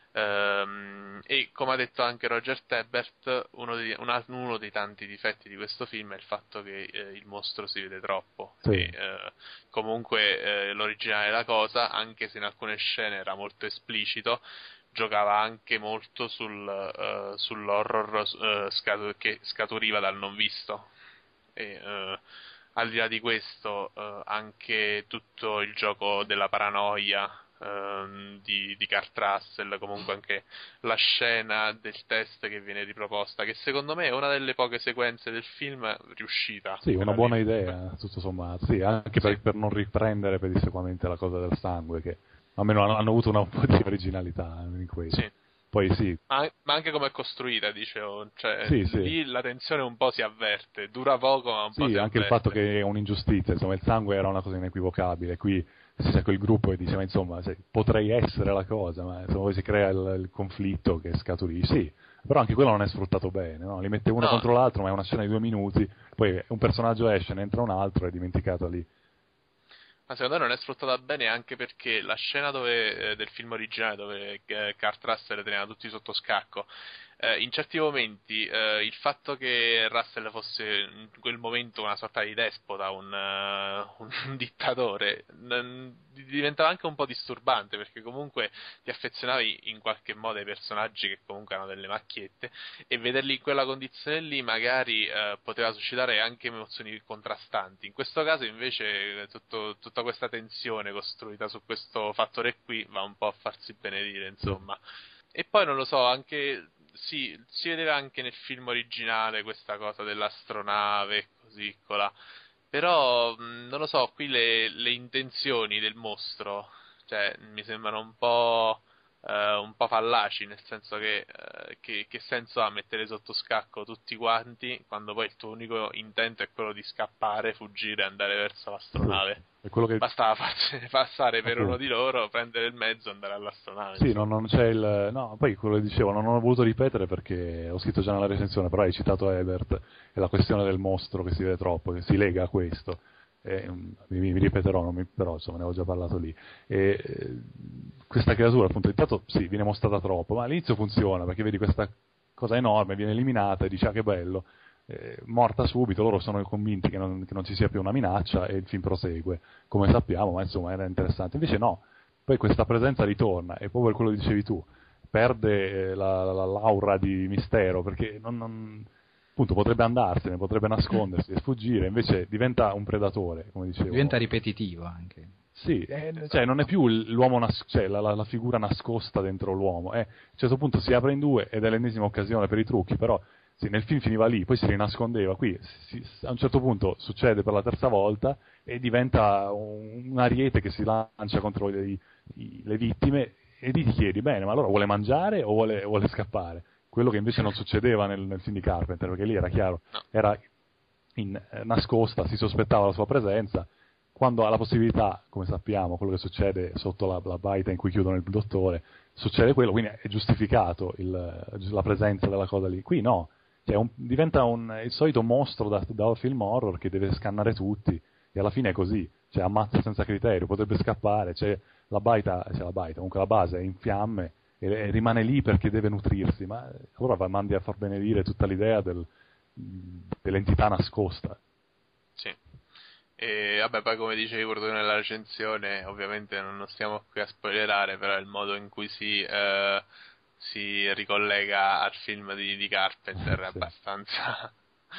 E come ha detto anche Roger Ebert, uno dei tanti difetti di questo film è il fatto che il mostro si vede troppo. Sì. E comunque l'originale della cosa, anche se in alcune scene era molto esplicito, giocava anche molto sull'horror che scaturiva dal non visto. E al di là di questo, anche tutto il gioco della paranoia di Kurt Russell, comunque anche la scena del test che viene riproposta, che secondo me è una delle poche sequenze del film riuscita. Sì, una buona idea, tutto sommato. Sì, anche per non riprendere pedissequamente la cosa del sangue, che almeno hanno avuto un po' di originalità in questo. Sì. Poi sì. Ma anche come è costruita, dicevo, cioè sì. lì la tensione un po' si avverte, dura poco ma un po' si Sì, anche avverte. il fatto che è un'ingiustizia, insomma, il sangue era una cosa inequivocabile, qui si sa quel gruppo e dice, ma insomma, potrei essere la cosa, ma insomma poi si crea il conflitto che scaturisce, sì, però anche quello non è sfruttato bene, no? Li mette uno contro l'altro, ma è una scena di 2 minuti, poi un personaggio esce, ne entra un altro, è dimenticato lì. Ma secondo me non è sfruttata bene anche perché la scena del film originale dove Kurt Russell teneva tutti sotto scacco, in certi momenti il fatto che Russell fosse in quel momento una sorta di despota, un dittatore, diventava anche un po' disturbante, perché comunque ti affezionavi in qualche modo ai personaggi che comunque hanno delle macchiette, e vederli in quella condizione lì magari poteva suscitare anche emozioni contrastanti. In questo caso invece tutta questa tensione costruita su questo fattore qui va un po' a farsi benedire, insomma. E poi non lo so, anche sì, si vedeva anche nel film originale questa cosa dell'astronave così colà, però non lo so, qui le intenzioni del mostro, cioè mi sembrano un po' fallaci, nel senso che senso ha mettere sotto scacco tutti quanti quando poi il tuo unico intento è quello di scappare, fuggire e andare verso l'astronave. È quello che... Bastava farsene passare per uno di loro, prendere il mezzo e andare all'astronave. Sì, non c'è il... No, poi quello che dicevo, non ho voluto ripetere perché ho scritto già nella recensione, però hai citato Ebert e la questione del mostro che si vede troppo, che si lega a questo. Mi ripeterò, però insomma ne avevo già parlato lì. Questa creatura appunto intanto sì, viene mostrata troppo, ma all'inizio funziona perché vedi questa cosa enorme, viene eliminata e dici che bello, morta subito, loro sono convinti che non ci sia più una minaccia e il film prosegue, come sappiamo, ma insomma era interessante. Invece no, poi questa presenza ritorna, e proprio quello che dicevi tu, perde l'aura di mistero, perché appunto potrebbe andarsene, potrebbe nascondersi e sfuggire, invece diventa un predatore, come dicevo. Diventa ripetitivo anche. Sì, cioè non è più l'uomo cioè la figura nascosta dentro l'uomo, a un certo punto si apre in due ed è l'ennesima occasione per i trucchi, però sì, nel film finiva lì, poi si rinascondeva, qui a un certo punto succede per la terza volta e diventa un ariete che si lancia contro le vittime, e lì ti chiedi, bene, ma allora vuole mangiare o vuole scappare? Quello che invece non succedeva nel film di Carpenter, perché lì era chiaro, era nascosta, si sospettava la sua presenza. Quando ha la possibilità, come sappiamo, quello che succede sotto la baita in cui chiudono il dottore, succede quello, quindi è giustificato la presenza della cosa lì. Qui no, cioè diventa il solito mostro da film horror che deve scannare tutti, e alla fine è così, cioè ammazza senza criterio, potrebbe scappare, comunque la base è in fiamme e rimane lì perché deve nutrirsi, ma allora mandi a far benedire tutta l'idea dell'entità nascosta. Sì. E vabbè, poi come dicevi pure tu nella recensione, ovviamente non stiamo qui a spoilerare, però il modo in cui si ricollega al film di Carpenter è abbastanza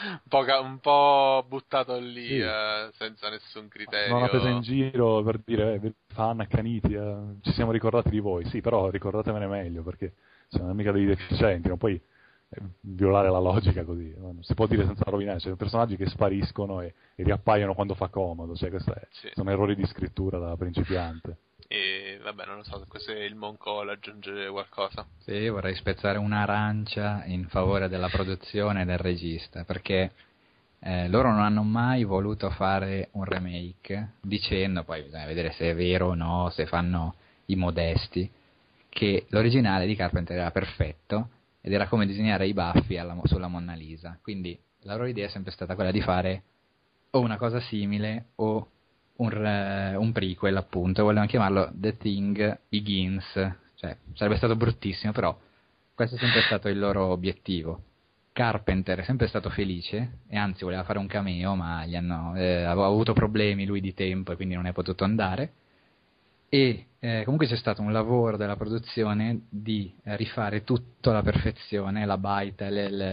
un po' buttato lì, sì. Senza nessun criterio. Non la presa in giro per dire fan accaniti, ci siamo ricordati di voi, sì, però ricordatevene meglio, perché sono mica dei deficienti, non poi violare la logica così, non si può dire senza rovinare, cioè personaggi che spariscono e riappaiono quando fa comodo, cioè sì. Sono errori di scrittura da principiante. E vabbè, non lo so, questo è il Monco vuole aggiungere qualcosa. Sì, vorrei spezzare un'arancia in favore della produzione e del regista, perché loro non hanno mai voluto fare un remake, dicendo, poi bisogna vedere se è vero o no, se fanno i modesti, che l'originale di Carpenter era perfetto ed era come disegnare i baffi sulla Monna Lisa, quindi la loro idea è sempre stata quella di fare o una cosa simile o un prequel, appunto, volevano chiamarlo The Thing Begins, cioè sarebbe stato bruttissimo, però questo è sempre stato il loro obiettivo. Carpenter è sempre stato felice e anzi voleva fare un cameo, ma aveva avuto problemi lui di tempo e quindi non è potuto andare, e comunque c'è stato un lavoro della produzione di rifare tutto alla perfezione, la baita,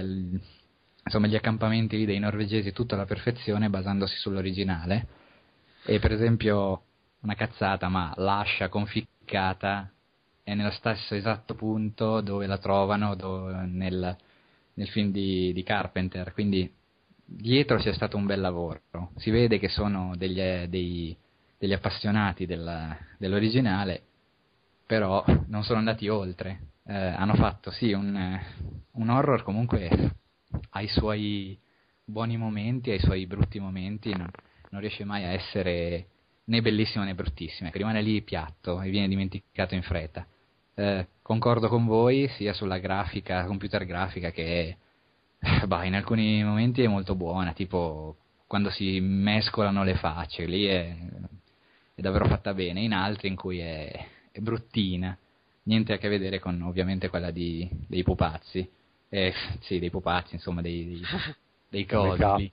insomma gli accampamenti lì dei norvegesi, tutto alla perfezione basandosi sull'originale. E per esempio una cazzata, ma l'ascia conficcata è nello stesso esatto punto dove la trovano nel film di Carpenter, quindi dietro c'è stato un bel lavoro, si vede che sono degli appassionati dell'originale, però non sono andati oltre, hanno fatto sì un horror comunque ai suoi buoni momenti, ai suoi brutti momenti, non riesce mai a essere né bellissimo né bruttissimo, che rimane lì piatto e viene dimenticato in fretta. Concordo con voi sia sulla grafica, computer grafica, che in alcuni momenti è molto buona, tipo quando si mescolano le facce, lì è davvero fatta bene, in altri in cui è bruttina, niente a che vedere con ovviamente quella dei pupazzi, sì, dei pupazzi, insomma dei cosi.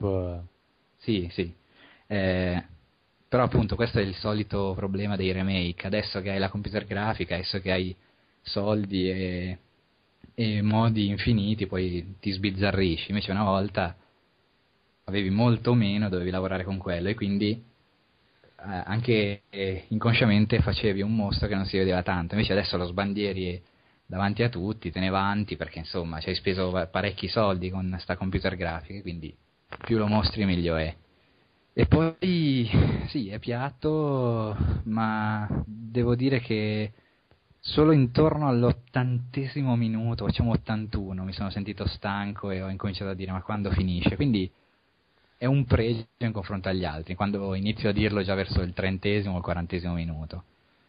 Sì. Però appunto questo è il solito problema dei remake, adesso che hai la computer grafica, adesso che hai soldi e modi infiniti, poi ti sbizzarrisci, invece una volta avevi molto meno, dovevi lavorare con quello e quindi anche inconsciamente facevi un mostro che non si vedeva tanto, invece adesso lo sbandieri davanti a tutti, te ne vanti perché insomma ci hai speso parecchi soldi con sta computer grafica, quindi più lo mostri meglio è. E poi sì, è piatto, ma devo dire che solo intorno all'80° minuto, facciamo 81, mi sono sentito stanco e ho incominciato a dire ma quando finisce? Quindi è un pregio in confronto agli altri, quando inizio a dirlo già verso il 30° o il 40° minuto.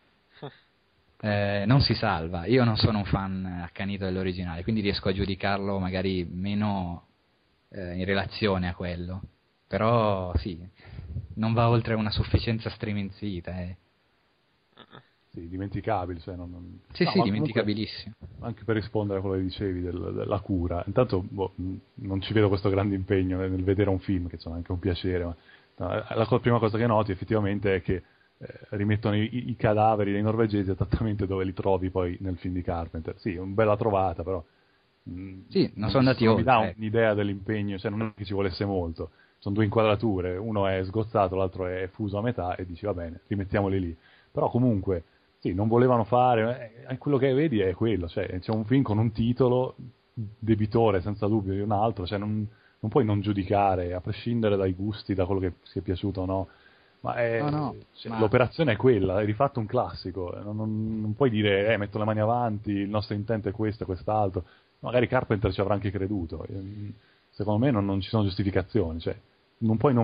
Non si salva, io non sono un fan accanito dell'originale, quindi riesco a giudicarlo magari meno in relazione a quello. Però sì, non va oltre una sufficienza striminzita. sì, dimenticabili, cioè Sì, no, sì, ma dimenticabilissimo. comunque, anche per rispondere a quello che dicevi della cura, intanto non ci vedo questo grande impegno nel vedere un film, che è anche un piacere, ma no, la prima cosa che noti effettivamente è che rimettono i cadaveri dei norvegesi esattamente dove li trovi poi nel film di Carpenter. Sì, una bella trovata, però Sì, non sono andati non mi dà oltre. un'idea dell'impegno, cioè non è che ci volesse molto. Sono due inquadrature, uno è sgozzato, l'altro è fuso a metà e dici va bene, rimettiamoli lì. Però comunque, sì, non volevano fare, quello che vedi è quello, cioè c'è un film con un titolo debitore senza dubbio di un altro, cioè non puoi non giudicare, a prescindere dai gusti, da quello che sia piaciuto o no. Ma No, cioè, ma l'operazione è quella, hai rifatto un classico, non puoi dire metto le mani avanti, il nostro intento è questo e quest'altro. Magari Carpenter ci avrà anche creduto. Secondo me non ci sono giustificazioni, cioè, non puoi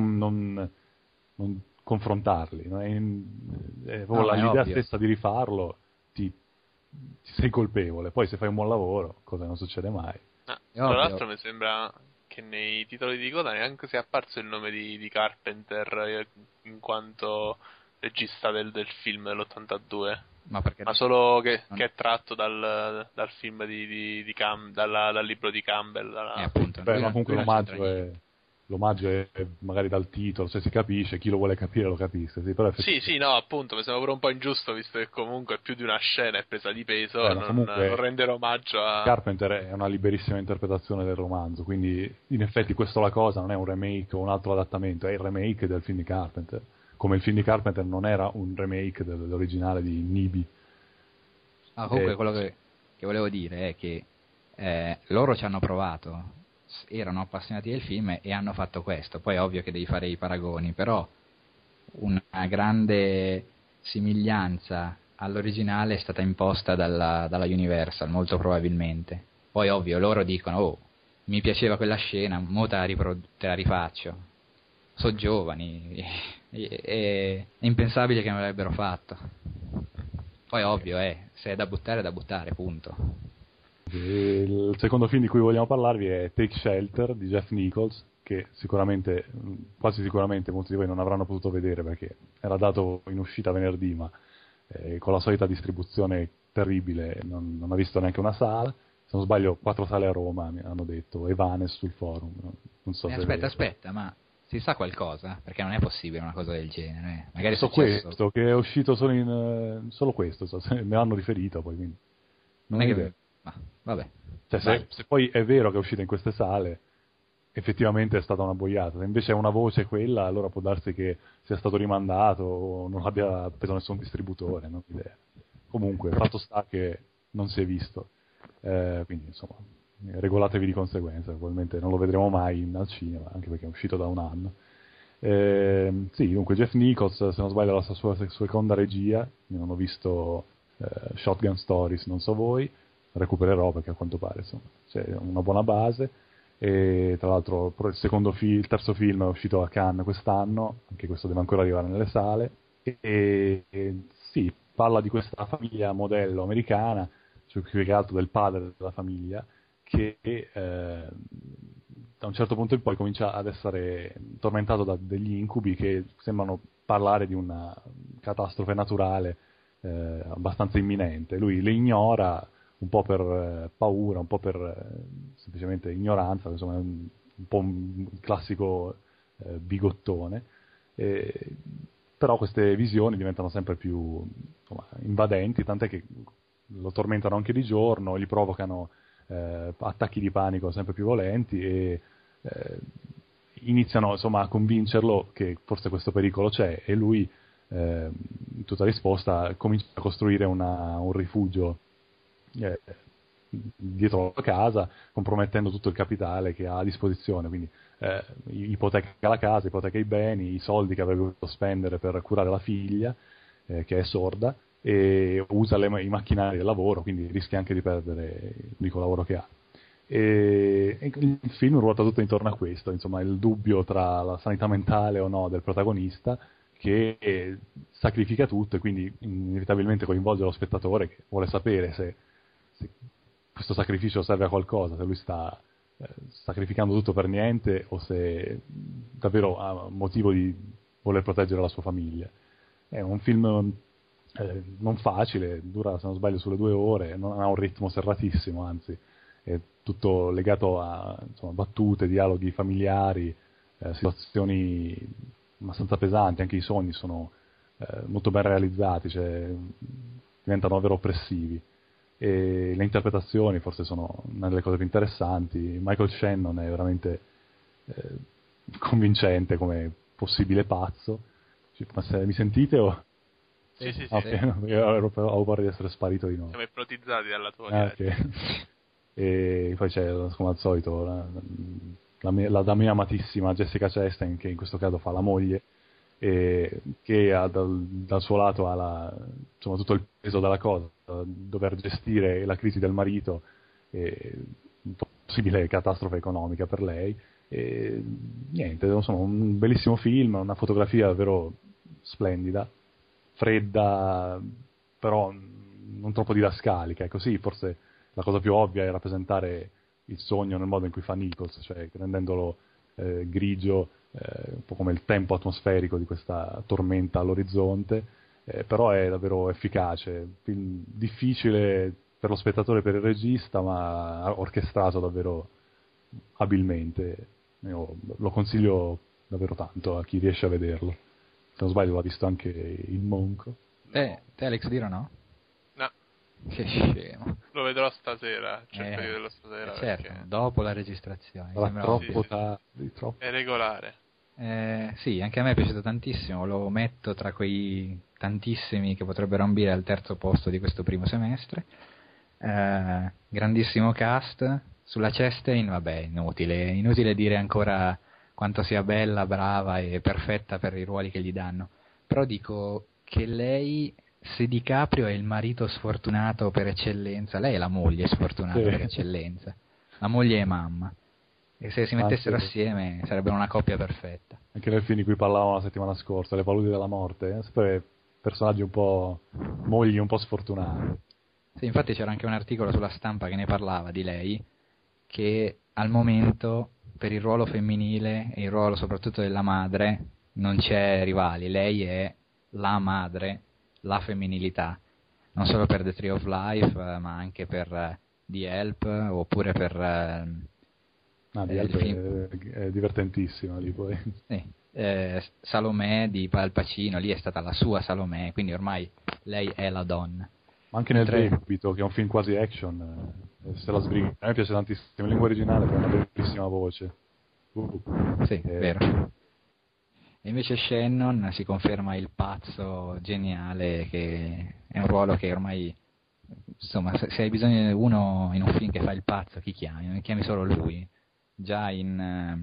non confrontarli. No? È proprio no, è l'idea ovvio. stessa di rifarlo ti sei colpevole. Poi se fai un buon lavoro, cosa non succede mai. È Tra ovvio. l'altro mi sembra che nei titoli di coda neanche sia apparso il nome di Carpenter in quanto regista del film dell'82, Ma perché ma solo che non- è tratto dal film dal libro di Campbell. appunto, Beh, lui ma non- comunque lui non c'entra niente. l'omaggio è magari dal titolo, cioè si capisce, chi lo vuole capire lo capisce, sì, però Sì, sì, no, appunto, mi sembra pure un po' ingiusto, visto che comunque più di una scena è presa di peso, ma non comunque rendere omaggio a... Carpenter è una liberissima interpretazione del romanzo, quindi in effetti questo La Cosa non è un remake o un altro adattamento, è il remake del film di Carpenter, come il film di Carpenter non era un remake dell'originale di Nibi. Comunque quello che volevo dire è che loro ci hanno provato, erano appassionati del film e hanno fatto questo. Poi è ovvio che devi fare i paragoni, però una grande somiglianza all'originale è stata imposta dalla Universal, molto probabilmente. Poi ovvio, loro dicono, oh, mi piaceva quella scena, mo te la rifaccio. Sono giovani, è impensabile che non l'avrebbero fatto. Poi ovvio, se è da buttare, punto. E il secondo film di cui vogliamo parlarvi è Take Shelter di Jeff Nichols, che sicuramente, quasi sicuramente molti di voi non avranno potuto vedere perché era dato in uscita venerdì, ma con la solita distribuzione terribile non ha visto neanche una sala. Se non sbaglio 4 sale a Roma, mi hanno detto, e Vanes sul forum, non so se è vero. Aspetta, ma si sa qualcosa? Perché non è possibile una cosa del genere. Magari è So successo. questo, che è uscito solo questo, me l'hanno riferito poi, quindi non Non è ho che... idea. Ma, vabbè. Cioè, Dai. se poi è vero che è uscita in queste sale, effettivamente è stata una boiata. Se invece è una voce quella, allora può darsi che sia stato rimandato o non abbia preso nessun distributore, non ho idea. Comunque, fatto sta che non si è visto. Quindi, insomma, regolatevi di conseguenza. Probabilmente non lo vedremo mai al cinema, anche perché è uscito da un anno. Sì, dunque Jeff Nichols, se non sbaglio, è la sua seconda regia. Io non ho visto Shotgun Stories, non so voi. Recupererò perché a quanto pare insomma, c'è una buona base. E tra l'altro il terzo film è uscito a Cannes quest'anno, anche questo deve ancora arrivare nelle sale. E sì, parla di questa famiglia modello americana, cioè più che altro del padre della famiglia, che da un certo punto in poi comincia ad essere tormentato da degli incubi che sembrano parlare di una catastrofe naturale abbastanza imminente. Lui le ignora un po' per paura, un po' per semplicemente ignoranza, insomma è un po' un classico bigottone, però queste visioni diventano sempre più insomma, invadenti, tant'è che lo tormentano anche di giorno, gli provocano attacchi di panico sempre più violenti e iniziano insomma a convincerlo che forse questo pericolo c'è e lui in tutta risposta comincia a costruire un rifugio dietro la casa, compromettendo tutto il capitale che ha a disposizione, quindi ipoteca la casa, ipoteca i beni, i soldi che avrebbe dovuto spendere per curare la figlia che è sorda, e usa i macchinari del lavoro, quindi rischia anche di perdere l'unico lavoro che ha. E il film ruota tutto intorno a questo, insomma, il dubbio tra la sanità mentale o no del protagonista, che sacrifica tutto e quindi inevitabilmente coinvolge lo spettatore che vuole sapere se questo sacrificio serve a qualcosa, se lui sta sacrificando tutto per niente o se davvero ha motivo di voler proteggere la sua famiglia. È un film non facile, dura se non sbaglio sulle 2 ore, non ha un ritmo serratissimo, anzi è tutto legato a insomma, battute, dialoghi familiari, situazioni abbastanza pesanti, anche i sogni sono molto ben realizzati, cioè, diventano davvero oppressivi, e le interpretazioni forse sono una delle cose più interessanti. Michael Shannon è veramente convincente come possibile pazzo. Ma se mi sentite o... Sì, sì, sì. Okay. Io avevo paura di essere sparito di nuovo. Siamo ipnotizzati dalla tua diretta. Okay. E poi c'è, come al solito, la mia amatissima Jessica Chastain, che in questo caso fa la moglie, e che ha dal suo lato ha insomma, tutto il peso della cosa, dover gestire la crisi del marito e una possibile catastrofe economica per lei. E niente, insomma, un bellissimo film, una fotografia davvero splendida, fredda, però non troppo didascalica. Ecco, sì, forse la cosa più ovvia è rappresentare il sogno nel modo in cui fa Nichols, cioè rendendolo grigio, un po' come il tempo atmosferico di questa tormenta all'orizzonte, però è davvero efficace, film difficile per lo spettatore e per il regista, ma orchestrato davvero abilmente. Io lo consiglio davvero tanto a chi riesce a vederlo. Se non sbaglio l'ha visto anche il Monco. Te Alex Diro no? No. Che scemo. Lo vedrò stasera, cerco di vederlo stasera. Certo, perché dopo la registrazione. Era troppo tardi, troppo. è regolare. Sì, anche a me è piaciuto tantissimo, lo metto tra quei tantissimi che potrebbero ambire al terzo posto di questo primo semestre. Grandissimo cast. Sulla Chastain, vabbè, inutile dire ancora quanto sia bella, brava e perfetta per i ruoli che gli danno. Però dico che lei, se DiCaprio è il marito sfortunato per eccellenza, lei è la moglie sfortunata per eccellenza. La moglie è mamma. E se si mettessero assieme sarebbero una coppia perfetta. Anche nel film di cui parlavamo la settimana scorsa, Le paludi della morte, sempre personaggi un po' mogli un po' sfortunati. Sì, infatti c'era anche un articolo sulla Stampa che ne parlava di lei, che al momento per il ruolo femminile e il ruolo soprattutto della madre non c'è rivali. Lei è la madre, la femminilità, non solo per The Tree of Life, ma anche per The Help, oppure per The Help è divertentissima lì poi. Sì, Salomè di Al Pacino, lì è stata la sua Salomè, quindi ormai lei è la donna. Ma anche nel Debito, che è un film quasi action, se la sbriga. A me piace tantissimo, in lingua originale, perché ha una bellissima voce. Sì, vero. E invece Shannon si conferma il pazzo geniale, che è un ruolo che ormai, insomma, se hai bisogno di uno in un film che fa il pazzo, chi chiami? Non chiami solo lui. Già in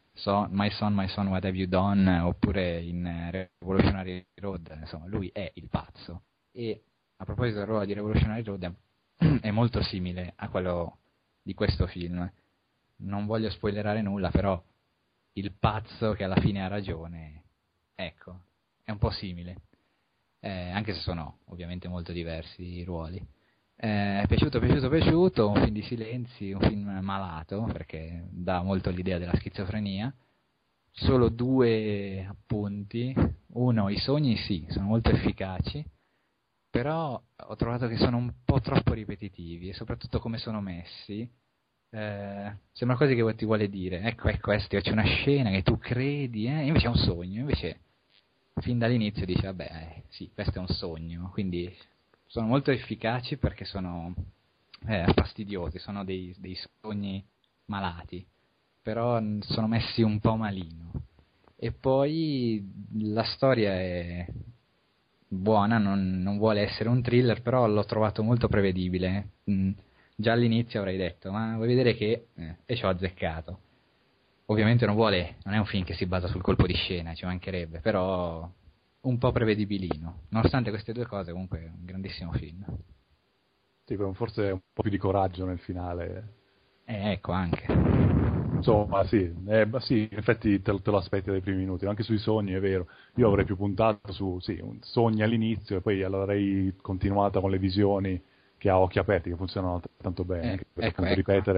My Son, What Have You Done, oppure in Revolutionary Road, insomma, lui è il pazzo. E a proposito del ruolo di Revolutionary Road, è molto simile a quello di questo film. Non voglio spoilerare nulla, però il pazzo che alla fine ha ragione, ecco, è un po' simile, anche se sono ovviamente molto diversi i ruoli. È piaciuto, un film di silenzi, un film malato, perché dà molto l'idea della schizofrenia. Solo 2 appunti. Uno, i sogni sì, sono molto efficaci, però ho trovato che sono un po' troppo ripetitivi, e soprattutto come sono messi. Sembra quasi che ti vuole dire, ecco c'è una scena che tu credi, invece è un sogno. Invece fin dall'inizio dice, vabbè, sì, questo è un sogno. Quindi sono molto efficaci perché sono fastidiosi, sono dei sogni malati, però sono messi un po' malino. E poi la storia è buona, non vuole essere un thriller, però l'ho trovato molto prevedibile. Già all'inizio avrei detto, ma vuoi vedere che... e ci ho azzeccato. Ovviamente non è un film che si basa sul colpo di scena, ci mancherebbe, però un po' prevedibilino. Nonostante queste 2 cose, comunque è un grandissimo film. Sì, forse un po' più di coraggio nel finale. Ecco, anche. Insomma, sì, in effetti te lo aspetti dai primi minuti, anche sui sogni è vero. Io avrei più puntato su sogni all'inizio e poi l'avrei continuata con le visioni che ha occhi aperti, che funzionano tanto bene, anche per ecco. ripetere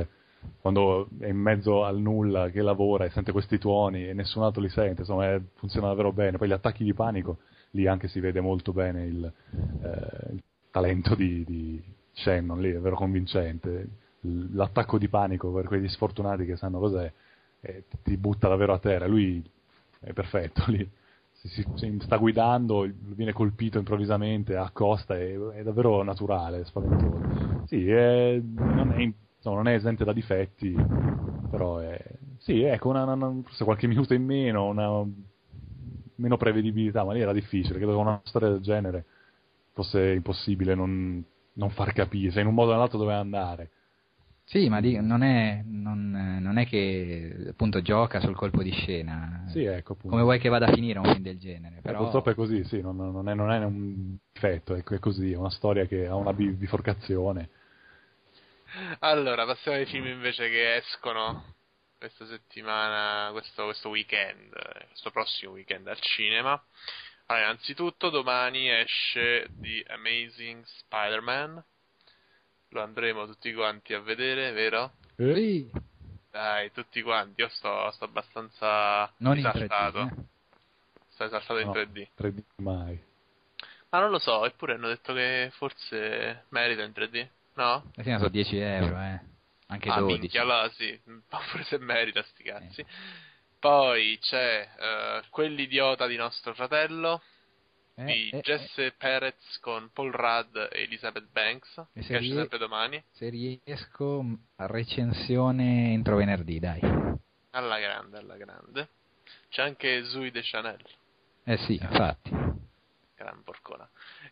quando è in mezzo al nulla che lavora e sente questi tuoni e nessun altro li sente, insomma funziona davvero bene. Poi gli attacchi di panico, lì anche si vede molto bene il talento di Shannon, lì è vero convincente. L'attacco di panico per quegli sfortunati che sanno cos'è, ti butta davvero a terra. Lui è perfetto lì, si sta guidando, viene colpito improvvisamente, accosta, è davvero naturale, è spaventoso. Sì, non è esente da difetti, però sì, ecco, forse qualche minuto in meno, una meno prevedibilità, ma lì era difficile, credo che una storia del genere fosse impossibile non far capire, se in un modo o nell'altro doveva andare. Sì, ma non è che appunto gioca sul colpo di scena. Sì, ecco, appunto. Come vuoi che vada a finire un film del genere? Però... purtroppo è così, sì, non è un difetto, ecco, è così, è una storia che ha una biforcazione. Allora, passiamo ai film invece che escono questa settimana, questo weekend, questo prossimo weekend al cinema. Allora, innanzitutto domani esce The Amazing Spider-Man. Lo andremo tutti quanti a vedere, vero? Sì. Dai, tutti quanti. Io sto abbastanza Non esaltato. in 3D, Sto esaltato in 3D. 3D mai. Ma non lo so, eppure hanno detto che forse merita in 3D, no? Alla fine sono 10 euro, anche 12. Minchia, allora sì, pure se merita sti cazzi. Poi c'è Quell'idiota di nostro fratello, di Jesse Perez con Paul Rudd e Elizabeth Banks, che esce sempre domani. Se riesco, recensione entro venerdì, dai. Alla grande. C'è anche Zooey Deschanel. Sì, infatti. Gran porcona.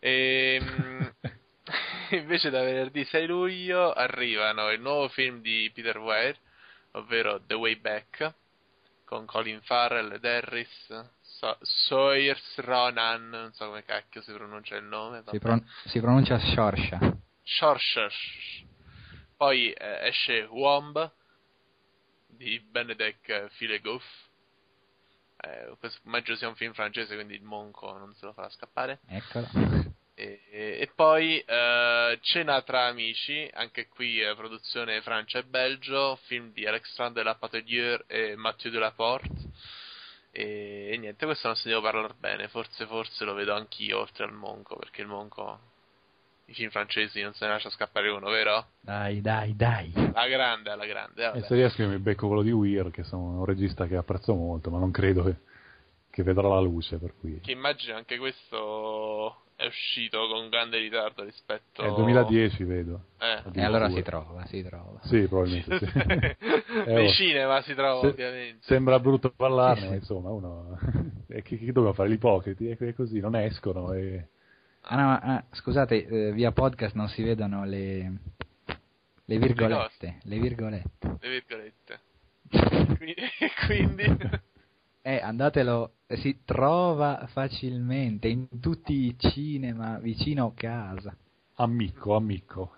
Invece da venerdì 6 luglio arrivano il nuovo film di Peter Weir, ovvero The Way Back, con Colin Farrell ed Harris, Saoirse Ronan, non so come cacchio si pronuncia il nome. Si pronuncia Shorsha. Poi esce Womb di Benedek Filegoff. Questo immagino sia un film francese, quindi il monco non se lo farà scappare. Eccolo. E poi Cena tra amici, anche qui produzione Francia e Belgio, film di Alexandre Lapatelier e Mathieu Delaporte. E niente, questo non se ne devo parlare bene, forse lo vedo anch'io oltre al monco, perché il monco, i film francesi non se ne lascia scappare uno, vero? Dai. Alla grande. E se riesco io mi becco quello di Weir, che sono un regista che apprezzo molto, ma non credo che vedrà la luce, per cui... Che immagino anche questo è uscito con grande ritardo rispetto... È il 2010, vedo. E allora si trova. Sì, probabilmente sì. Nei cinema si trova, ovviamente. Sembra brutto parlarne, ma insomma, uno... che dobbiamo fare? Gli ipocriti? È così, non escono e... scusate, via podcast non si vedono le virgolette. Le virgolette. Quindi... andatelo, si trova facilmente in tutti i cinema vicino casa. Amico. Amico.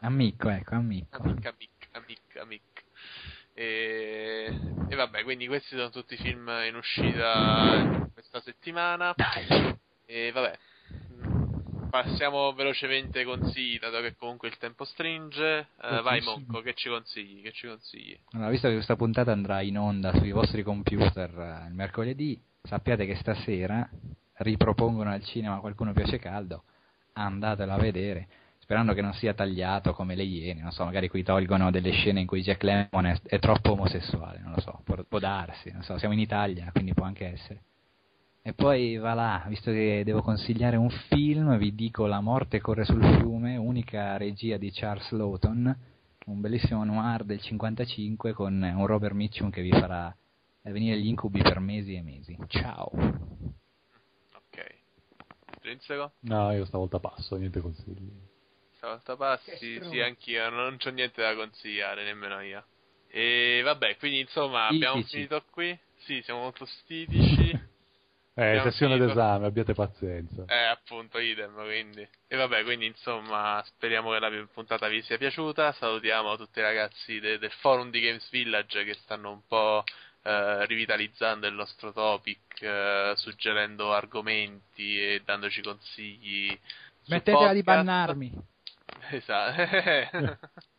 E vabbè, quindi questi sono tutti i film in uscita questa settimana. Dai. E vabbè, passiamo velocemente ai consigli, dato che comunque il tempo stringe. Vai Monco, che ci consigli? Allora, visto che questa puntata andrà in onda sui vostri computer il mercoledì, sappiate che stasera ripropongono al cinema Qualcuno piace caldo, andatelo a vedere, sperando che non sia tagliato come Le Iene, non so, magari qui tolgono delle scene in cui Jack Lemmon è troppo omosessuale, non lo so, può darsi, non so, siamo in Italia, quindi può anche essere. E poi va là, visto che devo consigliare un film, vi dico La morte corre sul fiume, unica regia di Charles Lawton, un bellissimo noir del 55 con un Robert Mitchum che vi farà venire gli incubi per mesi e mesi. Ciao. Ok. Intrinseco? No, io stavolta passo, niente consigli. Stavolta passi? Sì, anch'io, non c'ho niente da consigliare, nemmeno io. E vabbè, quindi insomma abbiamo finito qui. Sì, siamo molto stitici. Sessione d'esame, abbiate pazienza. Appunto, idem, quindi. E vabbè, quindi insomma, speriamo che la puntata vi sia piaciuta. Salutiamo tutti i ragazzi del forum di Games Village che stanno un po' rivitalizzando il nostro topic, suggerendo argomenti e dandoci consigli. Smettetela di bannarmi. Esatto.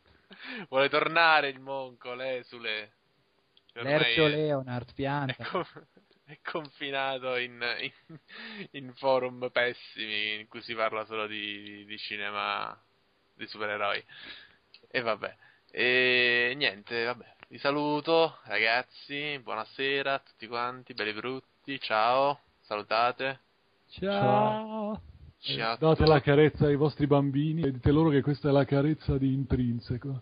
Vuole tornare il monco, l'esule. Lercio Leonard, pianta. È confinato in forum pessimi in cui si parla solo di cinema di supereroi. E vabbè. E niente, vabbè. Vi saluto, ragazzi. Buonasera a tutti quanti, belli brutti. Ciao. Salutate. Ciao. Ciao. Date la carezza ai vostri bambini e dite loro che questa è la carezza di Intrinseco.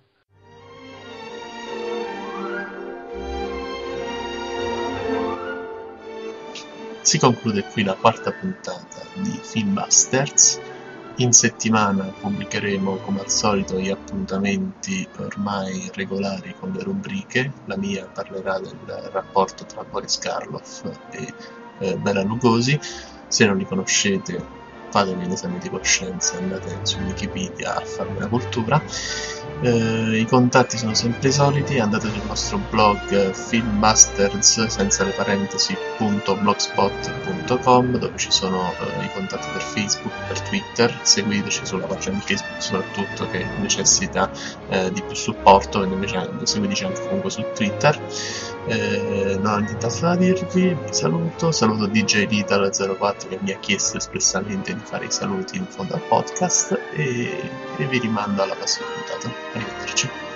Si conclude qui la quarta puntata di Filmbusters. In settimana pubblicheremo come al solito gli appuntamenti ormai regolari con le rubriche. La mia parlerà del rapporto tra Boris Karloff e Bela Lugosi. Se non li conoscete, fatevi l'esame di coscienza, andate su Wikipedia a farvi una cultura. I contatti sono sempre i soliti, andate sul nostro blog filmbusters senza le parentesi.blogspot.com, dove ci sono i contatti per Facebook, per Twitter. Seguiteci sulla pagina di Facebook soprattutto, che necessita di più supporto, e invece seguiteci anche comunque su Twitter. Non ho nient'altro da dirvi, vi saluto DJ Lital 04 che mi ha chiesto espressamente di fare i saluti in fondo al podcast, e vi rimando alla prossima puntata. Arrivederci.